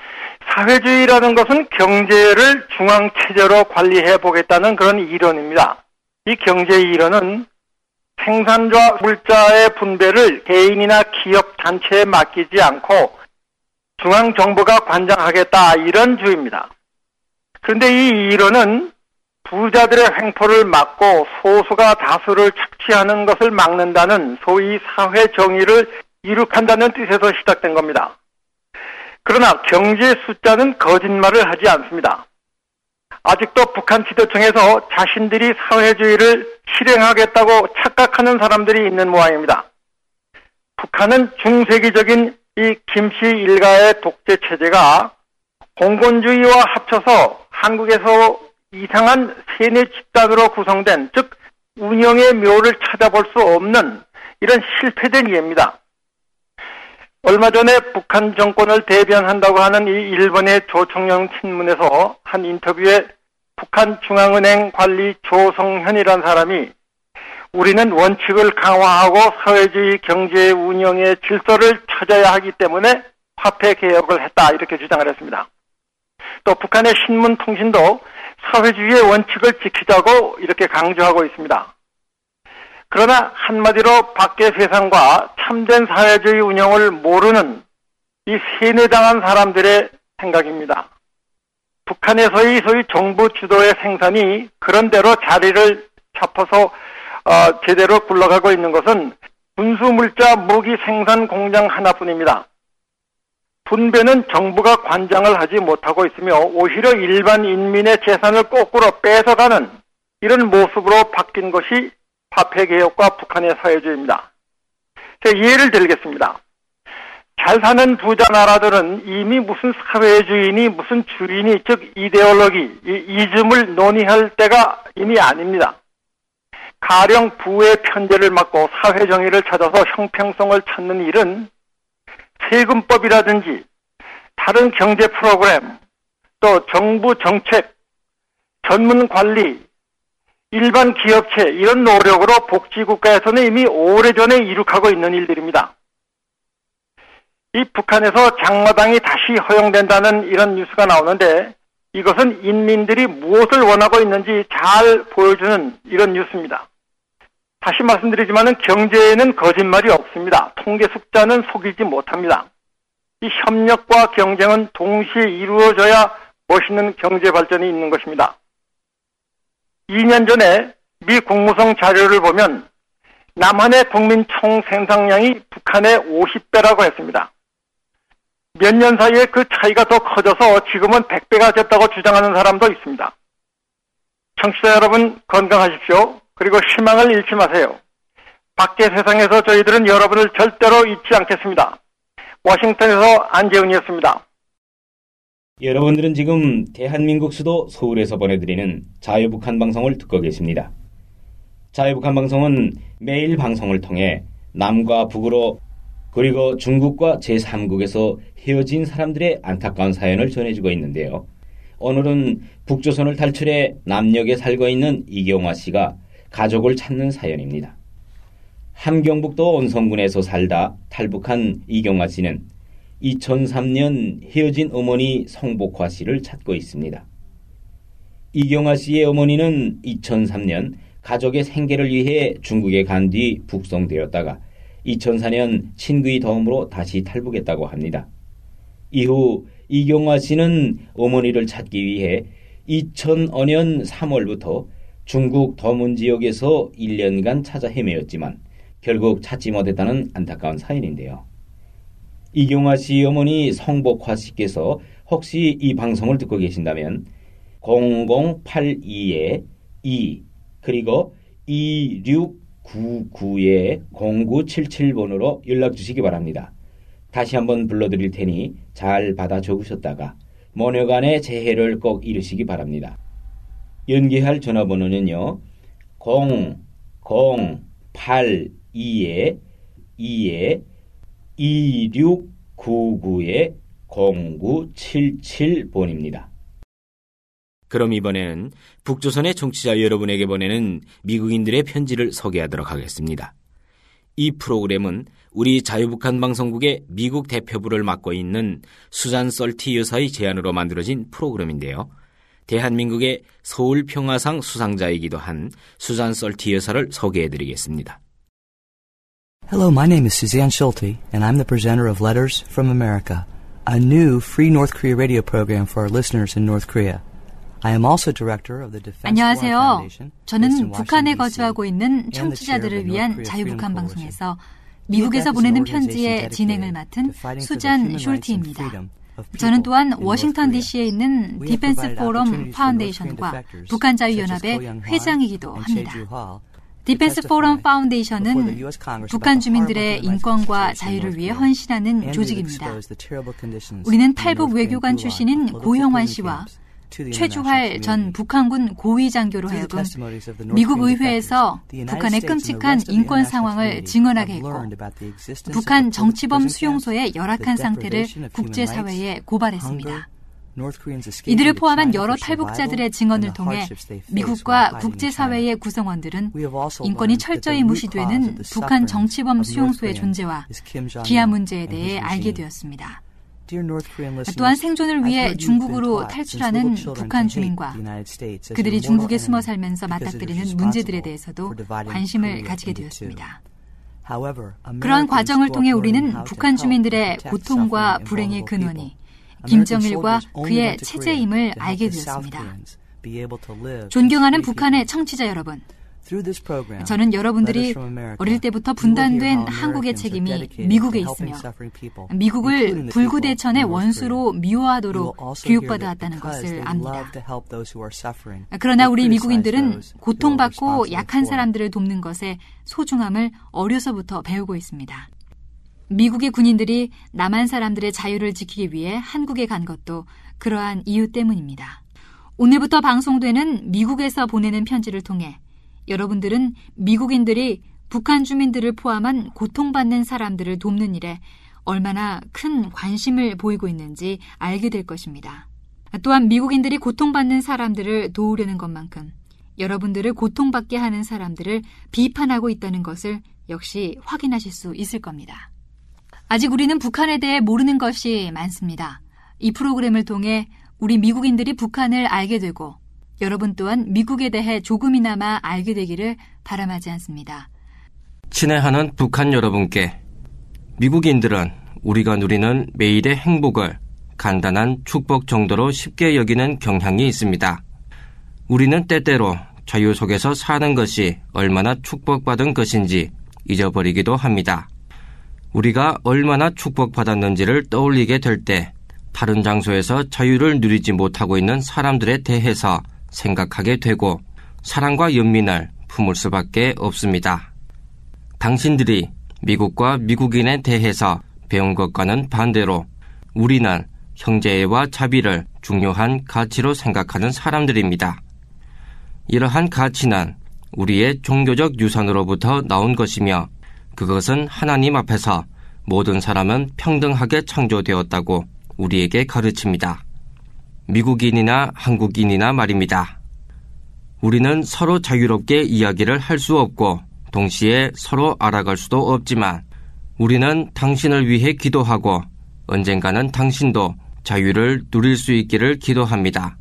사회주의라는 것은 경제를 중앙체제로 관리해 보겠다는 그런 이론입니다. 이 경제의 이론은 생산과 물자의 분배를 개인이나 기업 단체에 맡기지 않고 중앙정부가 관장하겠다, 이런 주의입니다. 그런데 이 이론은 부자들의 횡포를 막고 소수가 다수를 착취하는 것을 막는다는 소위 사회정의를 이룩한다는 뜻에서 시작된 겁니다. 그러나 경제 숫자는 거짓말을 하지 않습니다. 아직도 북한 지도층에서 자신들이 사회주의를 실행하겠다고 착각하는 사람들이 있는 모양입니다. 북한은 중세기적인 이 김씨 일가의 독재 체제가 공권주의와 합쳐서 한국에서 이상한 세뇌 집단으로 구성된, 즉 운영의 묘를 찾아볼 수 없는 이런 실패된 예입니다. 얼마 전에 북한 정권을 대변한다고 하는 이 일본의 조청영 신문에서 한 인터뷰에 북한 중앙은행 관리 조성현이라는 사람이 우리는 원칙을 강화하고 사회주의 경제 운영의 질서를 찾아야 하기 때문에 화폐 개혁을 했다, 이렇게 주장을 했습니다. 또 북한의 신문통신도 사회주의의 원칙을 지키자고 이렇게 강조하고 있습니다. 그러나 한마디로 밖의 세상과 참된 사회주의 운영을 모르는 이 세뇌당한 사람들의 생각입니다. 북한에서의 소위 정부 주도의 생산이 그런대로 자리를 잡아서 어, 제대로 굴러가고 있는 것은 군수물자 무기 생산 공장 하나뿐입니다. 분배는 정부가 관장을 하지 못하고 있으며 오히려 일반 인민의 재산을 거꾸로 뺏어가는 이런 모습으로 바뀐 것이 화폐개혁과 북한의 사회주의입니다. 제가 예를 들겠습니다. 잘 사는 부자 나라들은 이미 무슨 사회주의니 무슨 주의니, 즉 이데올로기, 이 이즘을 논의할 때가 이미 아닙니다. 가령 부의 편제를 막고 사회정의를 찾아서 형평성을 찾는 일은 세금법이라든지 다른 경제 프로그램, 또 정부 정책, 전문 관리, 일반 기업체, 이런 노력으로 복지국가에서는 이미 오래전에 이룩하고 있는 일들입니다. 이 북한에서 장마당이 다시 허용된다는 이런 뉴스가 나오는데 이것은 인민들이 무엇을 원하고 있는지 잘 보여주는 이런 뉴스입니다. 다시 말씀드리지만 경제에는 거짓말이 없습니다. 통계 숫자는 속이지 못합니다. 이 협력과 경쟁은 동시에 이루어져야 멋있는 경제 발전이 있는 것입니다. 이 년 전에 미 국무성 자료를 보면 남한의 국민 총생산량이 북한의 오십 배라고 했습니다. 몇 년 사이에 그 차이가 더 커져서 지금은 백 배가 됐다고 주장하는 사람도 있습니다. 청취자 여러분, 건강하십시오. 그리고 희망을 잃지 마세요. 밖의 세상에서 저희들은 여러분을 절대로 잊지 않겠습니다. 워싱턴에서 안재훈이었습니다. 여러분들은 지금 대한민국 수도 서울에서 보내드리는 자유북한 방송을 듣고 계십니다. 자유북한 방송은 매일 방송을 통해 남과 북으로 그리고 중국과 제삼국에서 헤어진 사람들의 안타까운 사연을 전해주고 있는데요. 오늘은 북조선을 탈출해 남녘에 살고 있는 이경화 씨가 가족을 찾는 사연입니다. 함경북도 온성군에서 살다 탈북한 이경화 씨는 이천삼 년 헤어진 어머니 성복화 씨를 찾고 있습니다. 이경화 씨의 어머니는 이천삼 년 가족의 생계를 위해 중국에 간 뒤 북송되었다가 이천사 년 친구의 도움으로 다시 탈북했다고 합니다. 이후 이경화 씨는 어머니를 찾기 위해 이천오 년 삼월부터 중국 도문 지역에서 일 년간 찾아 헤매었지만 결국 찾지 못했다는 안타까운 사연인데요. 이경화 씨 어머니 성복화 씨께서 혹시 이 방송을 듣고 계신다면 공공팔이 이 그리고 이육구구 공구칠칠 번으로 연락 주시기 바랍니다. 다시 한번 불러드릴 테니 잘 받아 적으셨다가 모녀간의 재해를 꼭 이루시기 바랍니다. 연계할 전화번호는요. 공공팔이 이 이육구구 공구칠칠 번입니다. 그럼 이번에는 북조선의 청취자 여러분에게 보내는 미국인들의 편지를 소개하도록 하겠습니다. 이 프로그램은 우리 자유북한 방송국의 미국 대표부를 맡고 있는 수잔 솔티 여사의 제안으로 만들어진 프로그램인데요. 대한민국의 서울평화상 수상자이기도 한 수잔 솔티 여사를 소개해드리겠습니다. Hello, my name is Suzanne Schulte, and I'm the presenter of Letters from America, a new free North Korea radio program for our listeners in North Korea. I am also director of the Defense 안녕하세요. Foreign Foundation. 저는 북한에 거주하고 있는 청취자들을 위한 자유북한 방송에서 미국에서 보내는 편지의 진행을 맡은 수잔 숄티입니다. 저는 또한 워싱턴 디씨에 있는 디펜스 포럼 파운데이션과 북한자유연합의 회장이기도 합니다. 디펜스 포럼 파운데이션은 북한 주민들의 인권과 자유를 위해 헌신하는 조직입니다. 우리는 탈북 외교관 출신인 고형환 씨와 최주활 전 북한군 고위장교로 하여금 미국 의회에서 북한의 끔찍한 인권 상황을 증언하게 했고 북한 정치범 수용소의 열악한 상태를 국제사회에 고발했습니다. 이들을 포함한 여러 탈북자들의 증언을 통해 미국과 국제사회의 구성원들은 인권이 철저히 무시되는 북한 정치범 수용소의 존재와 기아 문제에 대해 알게 되었습니다. 또한 생존을 위해 중국으로 탈출하는 북한 주민과 그들이 중국에 숨어 살면서 맞닥뜨리는 문제들에 대해서도 관심을 가지게 되었습니다. 그러한 과정을 통해 우리는 북한 주민들의 고통과 불행의 근원이 김정일과 그의 체제임을 알게 되었습니다. 존경하는 북한의 청취자 여러분, 저는 여러분들이 어릴 때부터 분단된 한국의 책임이 미국에 있으며 미국을 불구대천의 원수로 미워하도록 교육받아왔다는 것을 압니다. 그러나 우리 미국인들은 고통받고 약한 사람들을 돕는 것의 소중함을 어려서부터 배우고 있습니다. 미국의 군인들이 남한 사람들의 자유를 지키기 위해 한국에 간 것도 그러한 이유 때문입니다. 오늘부터 방송되는 미국에서 보내는 편지를 통해 여러분들은 미국인들이 북한 주민들을 포함한 고통받는 사람들을 돕는 일에 얼마나 큰 관심을 보이고 있는지 알게 될 것입니다. 또한 미국인들이 고통받는 사람들을 도우려는 것만큼 여러분들을 고통받게 하는 사람들을 비판하고 있다는 것을 역시 확인하실 수 있을 겁니다. 아직 우리는 북한에 대해 모르는 것이 많습니다. 이 프로그램을 통해 우리 미국인들이 북한을 알게 되고 여러분 또한 미국에 대해 조금이나마 알게 되기를 바람하지 않습니다. 친애하는 북한 여러분께 미국인들은 우리가 누리는 매일의 행복을 간단한 축복 정도로 쉽게 여기는 경향이 있습니다. 우리는 때때로 자유 속에서 사는 것이 얼마나 축복받은 것인지 잊어버리기도 합니다. 우리가 얼마나 축복받았는지를 떠올리게 될 때 다른 장소에서 자유를 누리지 못하고 있는 사람들에 대해서 생각하게 되고 사랑과 연민을 품을 수밖에 없습니다. 당신들이 미국과 미국인에 대해서 배운 것과는 반대로 우리는 형제애와 자비를 중요한 가치로 생각하는 사람들입니다. 이러한 가치는 우리의 종교적 유산으로부터 나온 것이며 그것은 하나님 앞에서 모든 사람은 평등하게 창조되었다고 우리에게 가르칩니다. 미국인이나 한국인이나 말입니다. 우리는 서로 자유롭게 이야기를 할 수 없고 동시에 서로 알아갈 수도 없지만 우리는 당신을 위해 기도하고 언젠가는 당신도 자유를 누릴 수 있기를 기도합니다.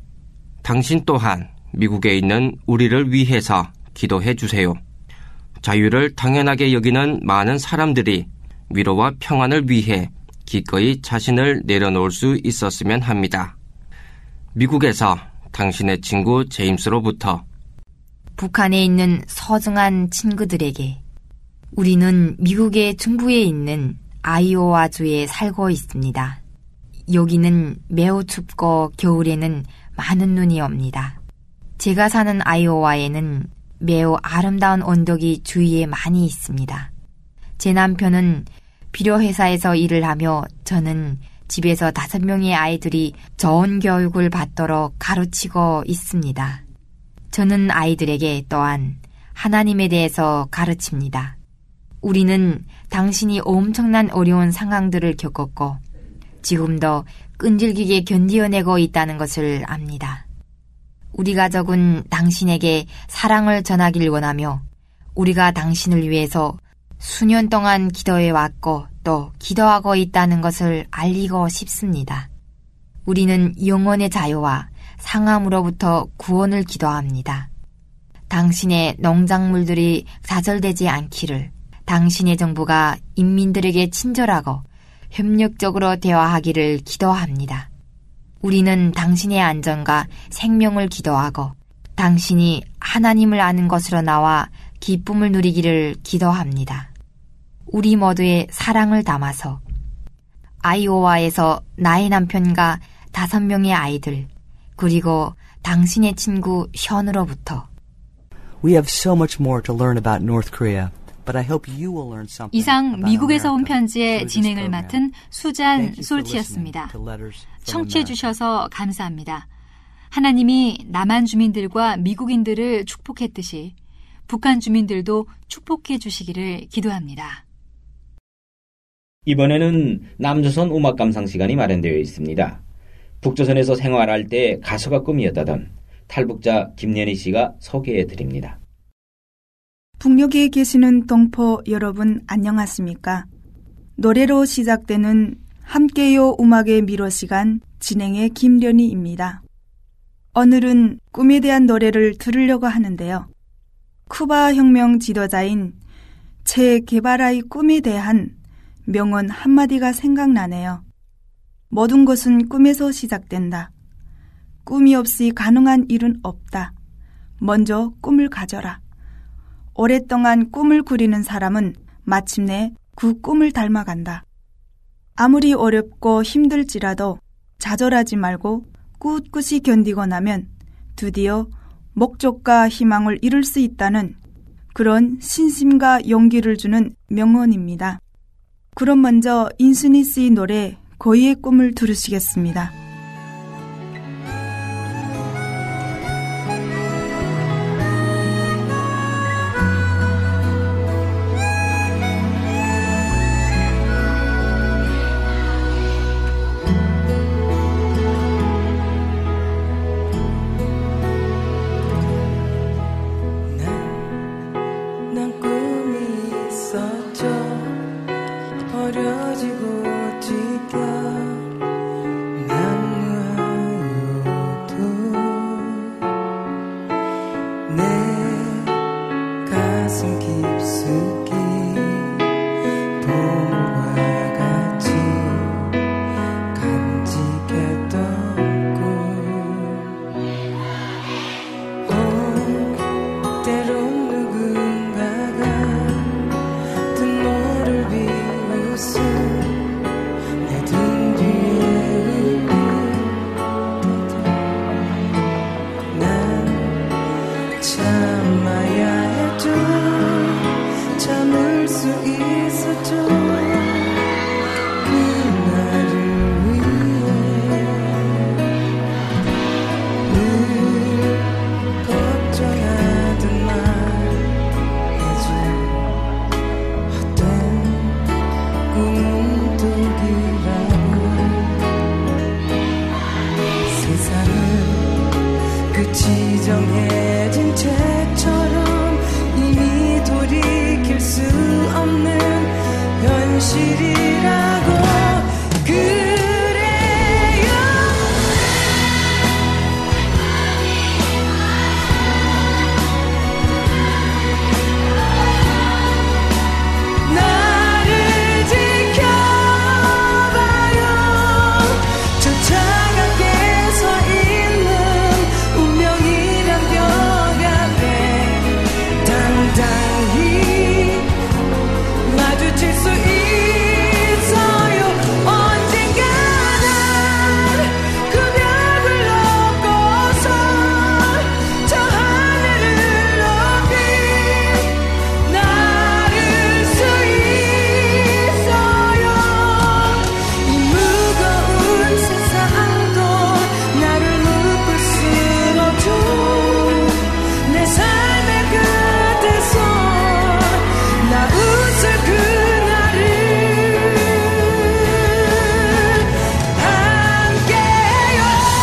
당신 또한 미국에 있는 우리를 위해서 기도해 주세요. 자유를 당연하게 여기는 많은 사람들이 위로와 평안을 위해 기꺼이 자신을 내려놓을 수 있었으면 합니다. 미국에서 당신의 친구 제임스로부터 북한에 있는 소중한 친구들에게 우리는 미국의 중부에 있는 아이오와주에 살고 있습니다. 여기는 매우 춥고 겨울에는 많은 눈이 옵니다. 제가 사는 아이오와에는 매우 아름다운 언덕이 주위에 많이 있습니다. 제 남편은 비료회사에서 일을 하며 저는 집에서 다섯 명의 아이들이 좋은 교육을 받도록 가르치고 있습니다. 저는 아이들에게 또한 하나님에 대해서 가르칩니다. 우리는 당신이 엄청난 어려운 상황들을 겪었고 지금도 끈질기게 견디어내고 있다는 것을 압니다. 우리 가족은 당신에게 사랑을 전하길 원하며 우리가 당신을 위해서 수년 동안 기도해왔고 또 기도하고 있다는 것을 알리고 싶습니다. 우리는 영혼의 자유와 상함으로부터 구원을 기도합니다. 당신의 농작물들이 좌절되지 않기를, 당신의 정부가 인민들에게 친절하고 협력적으로 대화하기를 기도합니다. 우리는 당신의 안전과 생명을 기도하고 당신이 하나님을 아는 것으로 나와 기쁨을 누리기를 기도합니다. 우리 모두의 사랑을 담아서 아이오와에서 나의 남편과 다섯 명의 아이들 그리고 당신의 친구 션으로부터 We have so much more to learn about North Korea. But I hope you will learn something 이상 about 미국에서 온 America 편지의 through this 진행을 program. 맡은 수잔 Thank you for 솔티였습니다. listening to Letters from 청취해 America. 주셔서 감사합니다. 하나님이 남한 주민들과 미국인들을 축복했듯이 북한 주민들도 축복해 주시기를 기도합니다. 이번에는 남조선 음악 감상 시간이 마련되어 있습니다. 북조선에서 생활할 때 가수가 꿈이었다던 탈북자 김연희 씨가 소개해 드립니다. 북녘에 계시는 동포 여러분 안녕하십니까? 노래로 시작되는 함께요 음악의 미로 시간 진행의 김련희입니다. 오늘은 꿈에 대한 노래를 들으려고 하는데요. 쿠바 혁명 지도자인 체 게바라의 꿈에 대한 명언 한마디가 생각나네요. 모든 것은 꿈에서 시작된다. 꿈이 없이 가능한 일은 없다. 먼저 꿈을 가져라. 오랫동안 꿈을 꾸리는 사람은 마침내 그 꿈을 닮아간다. 아무리 어렵고 힘들지라도 좌절하지 말고 꿋꿋이 견디고 나면 드디어 목적과 희망을 이룰 수 있다는 그런 신심과 용기를 주는 명언입니다. 그럼 먼저 인순이 씨의 노래 거위의 꿈을 들으시겠습니다. 버려지고 찢겨 난 현실이라고 그래요. 나를 지켜봐요. 저 차갑게 서 있는 운명이란 벽 앞에 당당히 마주칠 수 있어요. 언젠가 난 그 벽을 넘고서 저 하늘을 높이 나를 수 있어요. 이 무거운 세상도 나를 묶을 순 없죠. 내 삶의 끝에서 나 웃을 그날을 함께요.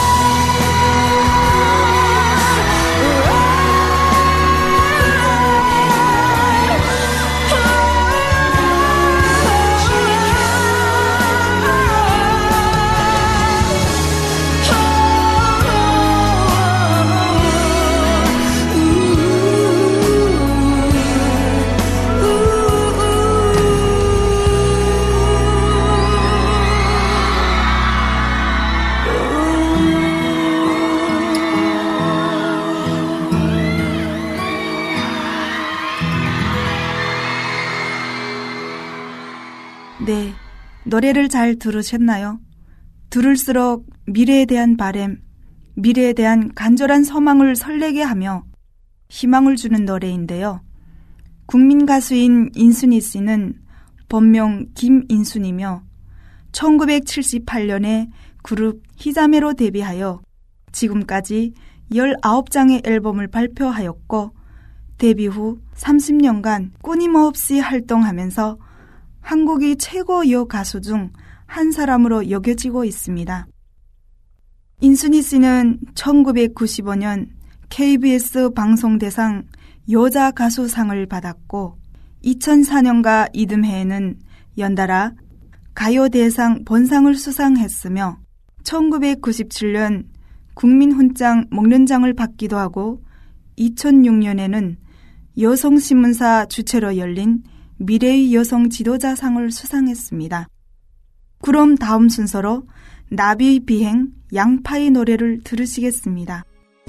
네, 노래를 잘 들으셨나요? 들을수록 미래에 대한 바램, 미래에 대한 간절한 소망을 설레게 하며 희망을 주는 노래인데요. 국민 가수인 인순이 씨는 본명 김인순이며 천구백칠십팔 년에 그룹 희자매로 데뷔하여 지금까지 열아홉 장의 앨범을 발표하였고 데뷔 후 삼십 년간 끊임없이 활동하면서 한국의 최고 여가수 중 한 사람으로 여겨지고 있습니다. 인순이 씨는 천구백구십오 년 케이비에스 방송대상 여자가수상을 받았고 이천사 년과 이듬해에는 연달아 가요대상 본상을 수상했으며 천구백구십칠 년 국민훈장 목련장을 받기도 하고 이천육 년에는 여성신문사 주최로 열린 미래의 여성 지도자상을 수상했습니다. 그럼 다음 순서로 나비의 비행, 양파의 노래를 들으시겠습니다.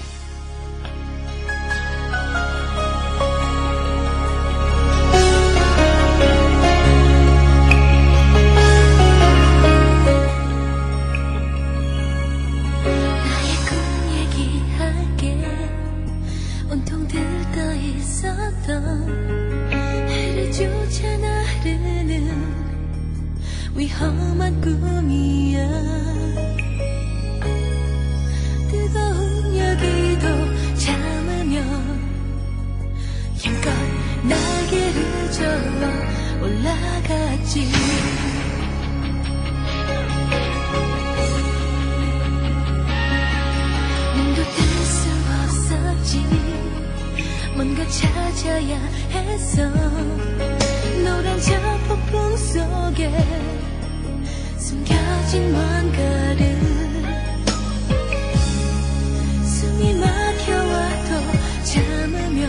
나의 꿈 얘기할게. 온통 들떠 있었던 해를 쫓아 나르는 위험한 꿈이야. 뜨거운 여기도 참으며 힘껏 날개를 저어 올라갔지. 눈도 뜰 수 없었지. 뭔가 찾아야 했어. 노란 저 폭풍 속에 숨겨진 뭔가를. 숨이 막혀와도 참으며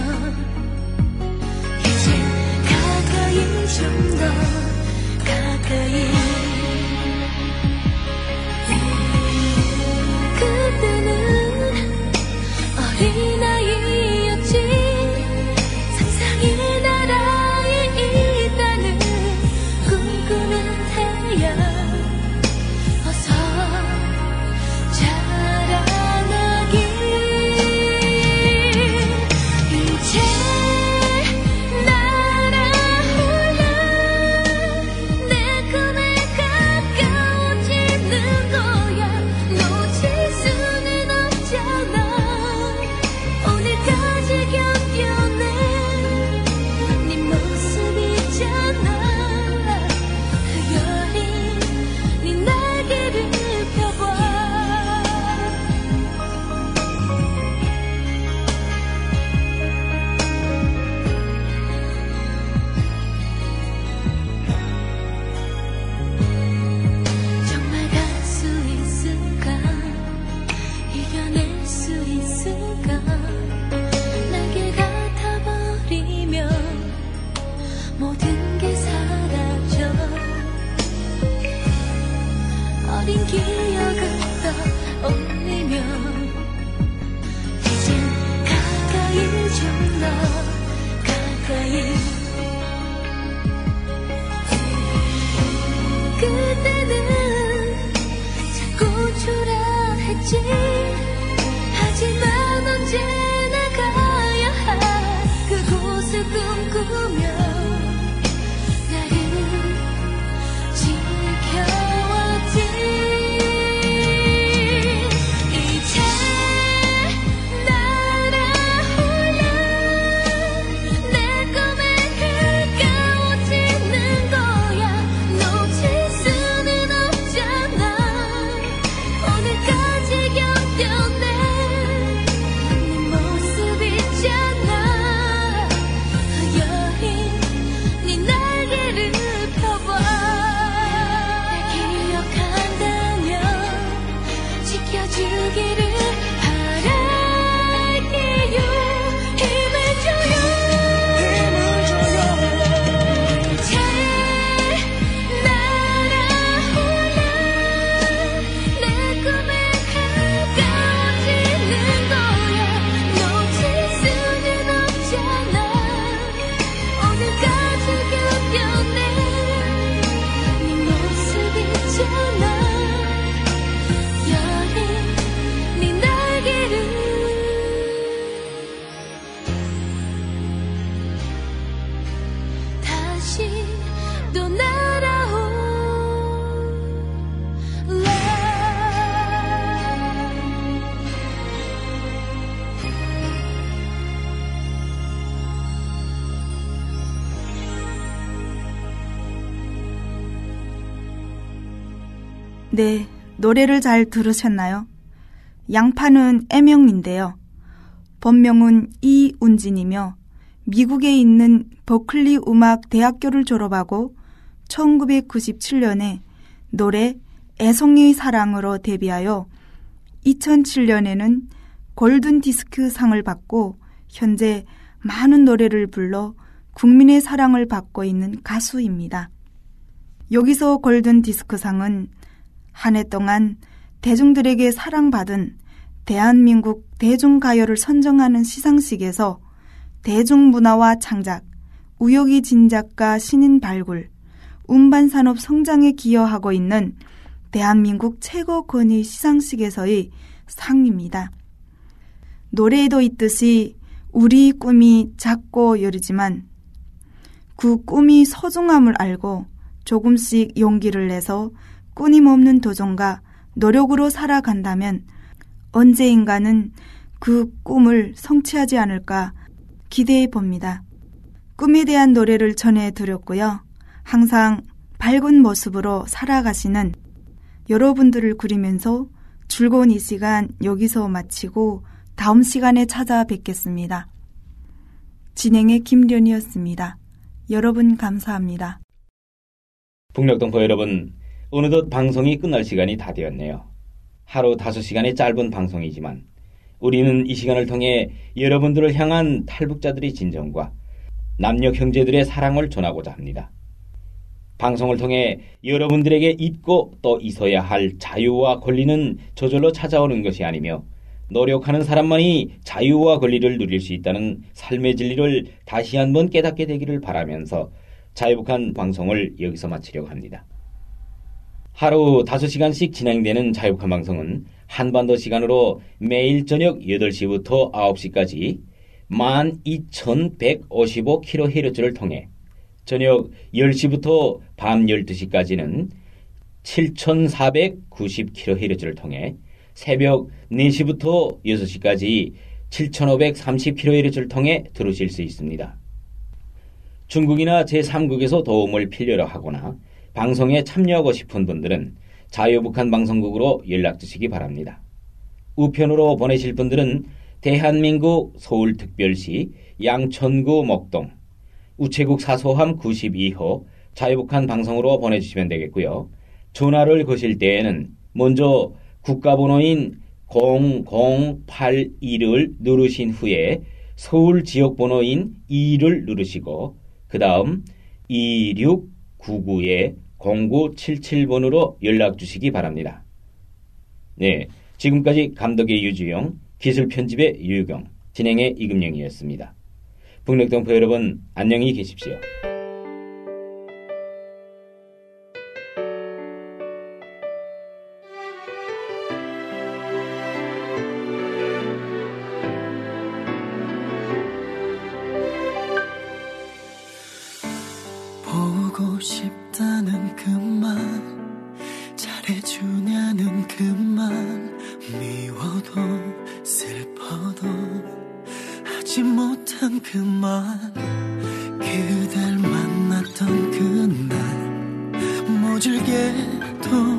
이제 가까이 좀 더 가까이. 그때는 어린아이였지. 상상의 나라에 있다는 꿈꾸는 없지. 하지만 언제나 가야 할 그곳을 꿈꾸며 나를 지켜왔지. 이제 날아올라 내 꿈에 가까워지는 거야. 놓칠 수는 없잖아. 오늘까지 견뎌낸 네 모습 있잖아. 여인 네 날개를 펴봐. 날 기억한다면 지켜주기를 바랄게요. 힘을 줘요. 이제 날아올라 내 꿈에 가까워지는 거야. 놓칠 수는 없잖아. 오늘까지 견뎌낸 네 모습 있잖아. 여린 네 날개를 다시 또 네, 노래를 잘 들으셨나요? 양파는 애명인데요. 본명은 이운진이며 미국에 있는 버클리 음악 대학교를 졸업하고 천구백구십칠 년에 노래 애송이의 사랑으로 데뷔하여 이천칠 년에는 골든 디스크 상을 받고 현재 많은 노래를 불러 국민의 사랑을 받고 있는 가수입니다. 여기서 골든 디스크 상은 한 해 동안 대중들에게 사랑받은 대한민국 대중가요를 선정하는 시상식에서 대중문화와 창작, 우욕이 진작가 신인 발굴, 음반산업 성장에 기여하고 있는 대한민국 최고 권위 시상식에서의 상입니다. 노래에도 있듯이 우리 꿈이 작고 여리지만 그 꿈이 소중함을 알고 조금씩 용기를 내서 끊임없는 도전과 노력으로 살아간다면 언제인가는 그 꿈을 성취하지 않을까 기대해 봅니다. 꿈에 대한 노래를 전해드렸고요. 항상 밝은 모습으로 살아가시는 여러분들을 그리면서 즐거운 이 시간 여기서 마치고 다음 시간에 찾아뵙겠습니다. 진행의 김련이었습니다. 여러분 감사합니다. 북녘동포 여러분, 어느덧 방송이 끝날 시간이 다 되었네요. 하루 다섯 시간의 짧은 방송이지만 우리는 이 시간을 통해 여러분들을 향한 탈북자들의 진정과 남녀 형제들의 사랑을 전하고자 합니다. 방송을 통해 여러분들에게 있고 또 있어야 할 자유와 권리는 저절로 찾아오는 것이 아니며 노력하는 사람만이 자유와 권리를 누릴 수 있다는 삶의 진리를 다시 한번 깨닫게 되기를 바라면서 자유북한 방송을 여기서 마치려고 합니다. 하루 다섯 시간씩 진행되는 자유북한 방송은 한반도 시간으로 매일 저녁 여덟 시부터 아홉 시까지 만 이천백오십오 킬로헤르츠를 통해 저녁 열 시부터 밤 열두 시까지는 칠천사백구십 킬로헤르츠를 통해 새벽 네 시부터 여섯 시까지 칠천오백삼십 킬로헤르츠를 통해 들으실 수 있습니다. 중국이나 제삼국에서 도움을 필요로 하거나 방송에 참여하고 싶은 분들은 자유북한 방송국으로 연락 주시기 바랍니다. 우편으로 보내실 분들은 대한민국 서울특별시 양천구 목동 우체국 사소함 구십이 호 자유북한 방송으로 보내주시면 되겠고요. 전화를 거실 때에는 먼저 국가번호인 공공팔이를 누르신 후에 서울 지역번호인 이를 누르시고 그 다음 이육구구에 공구칠칠 번으로 연락 주시기 바랍니다. 네, 지금까지 감독의 유주영, 기술 편집의 유유경, 진행의 이금영이었습니다. 북녘동포 여러분, 안녕히 계십시오. 사랑한다는 그 말, 잘해주냐는 그 말, 미워도 슬퍼도 하지 못한 그 말, 그댈 만났던 그날, 모질게도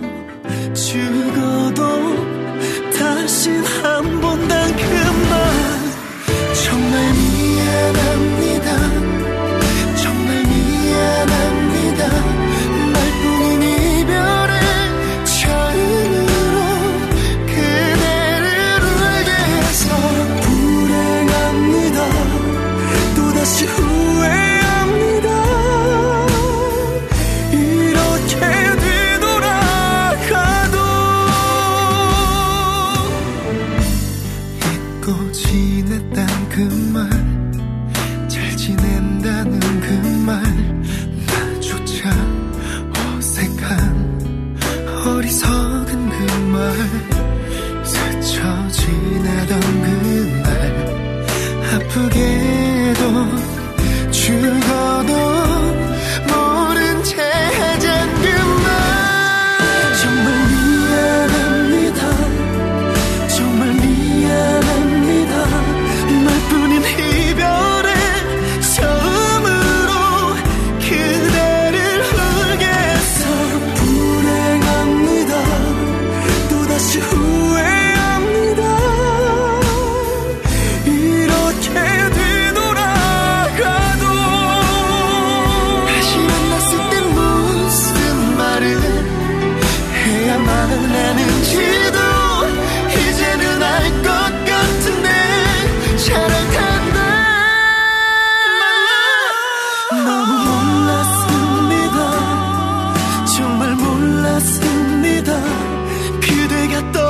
죽어도 다신 한 번 단 그 말, 정말 미안합니다. 정말 미안합니다. 말뿐인 이별의 처음으로 그대를 울게 해서 불행합니다. 또다시 후회합니다. 이렇게 뒤돌아가도 잊고 지냈단 그 말, 잘 지낸다는 그 말, 나조차 어색한 어리석은 그 말, 스쳐 지나던 그날, 아프게도 죽어도 모른 채 하잔 그 말, 정말 미안합니다. 정말 미안합니다. 말뿐인 이별의 처음으로 그대를 울게 해서 불행합니다. 또다시 후회합니다. 이렇게 뒤돌아가도 다시 만났을 땐 무슨 말을 해야만 하는지도 이제는 알 것 같은데, 사랑한다. 너무 몰랐습니다. 정말 몰랐습니다. 그대가 떠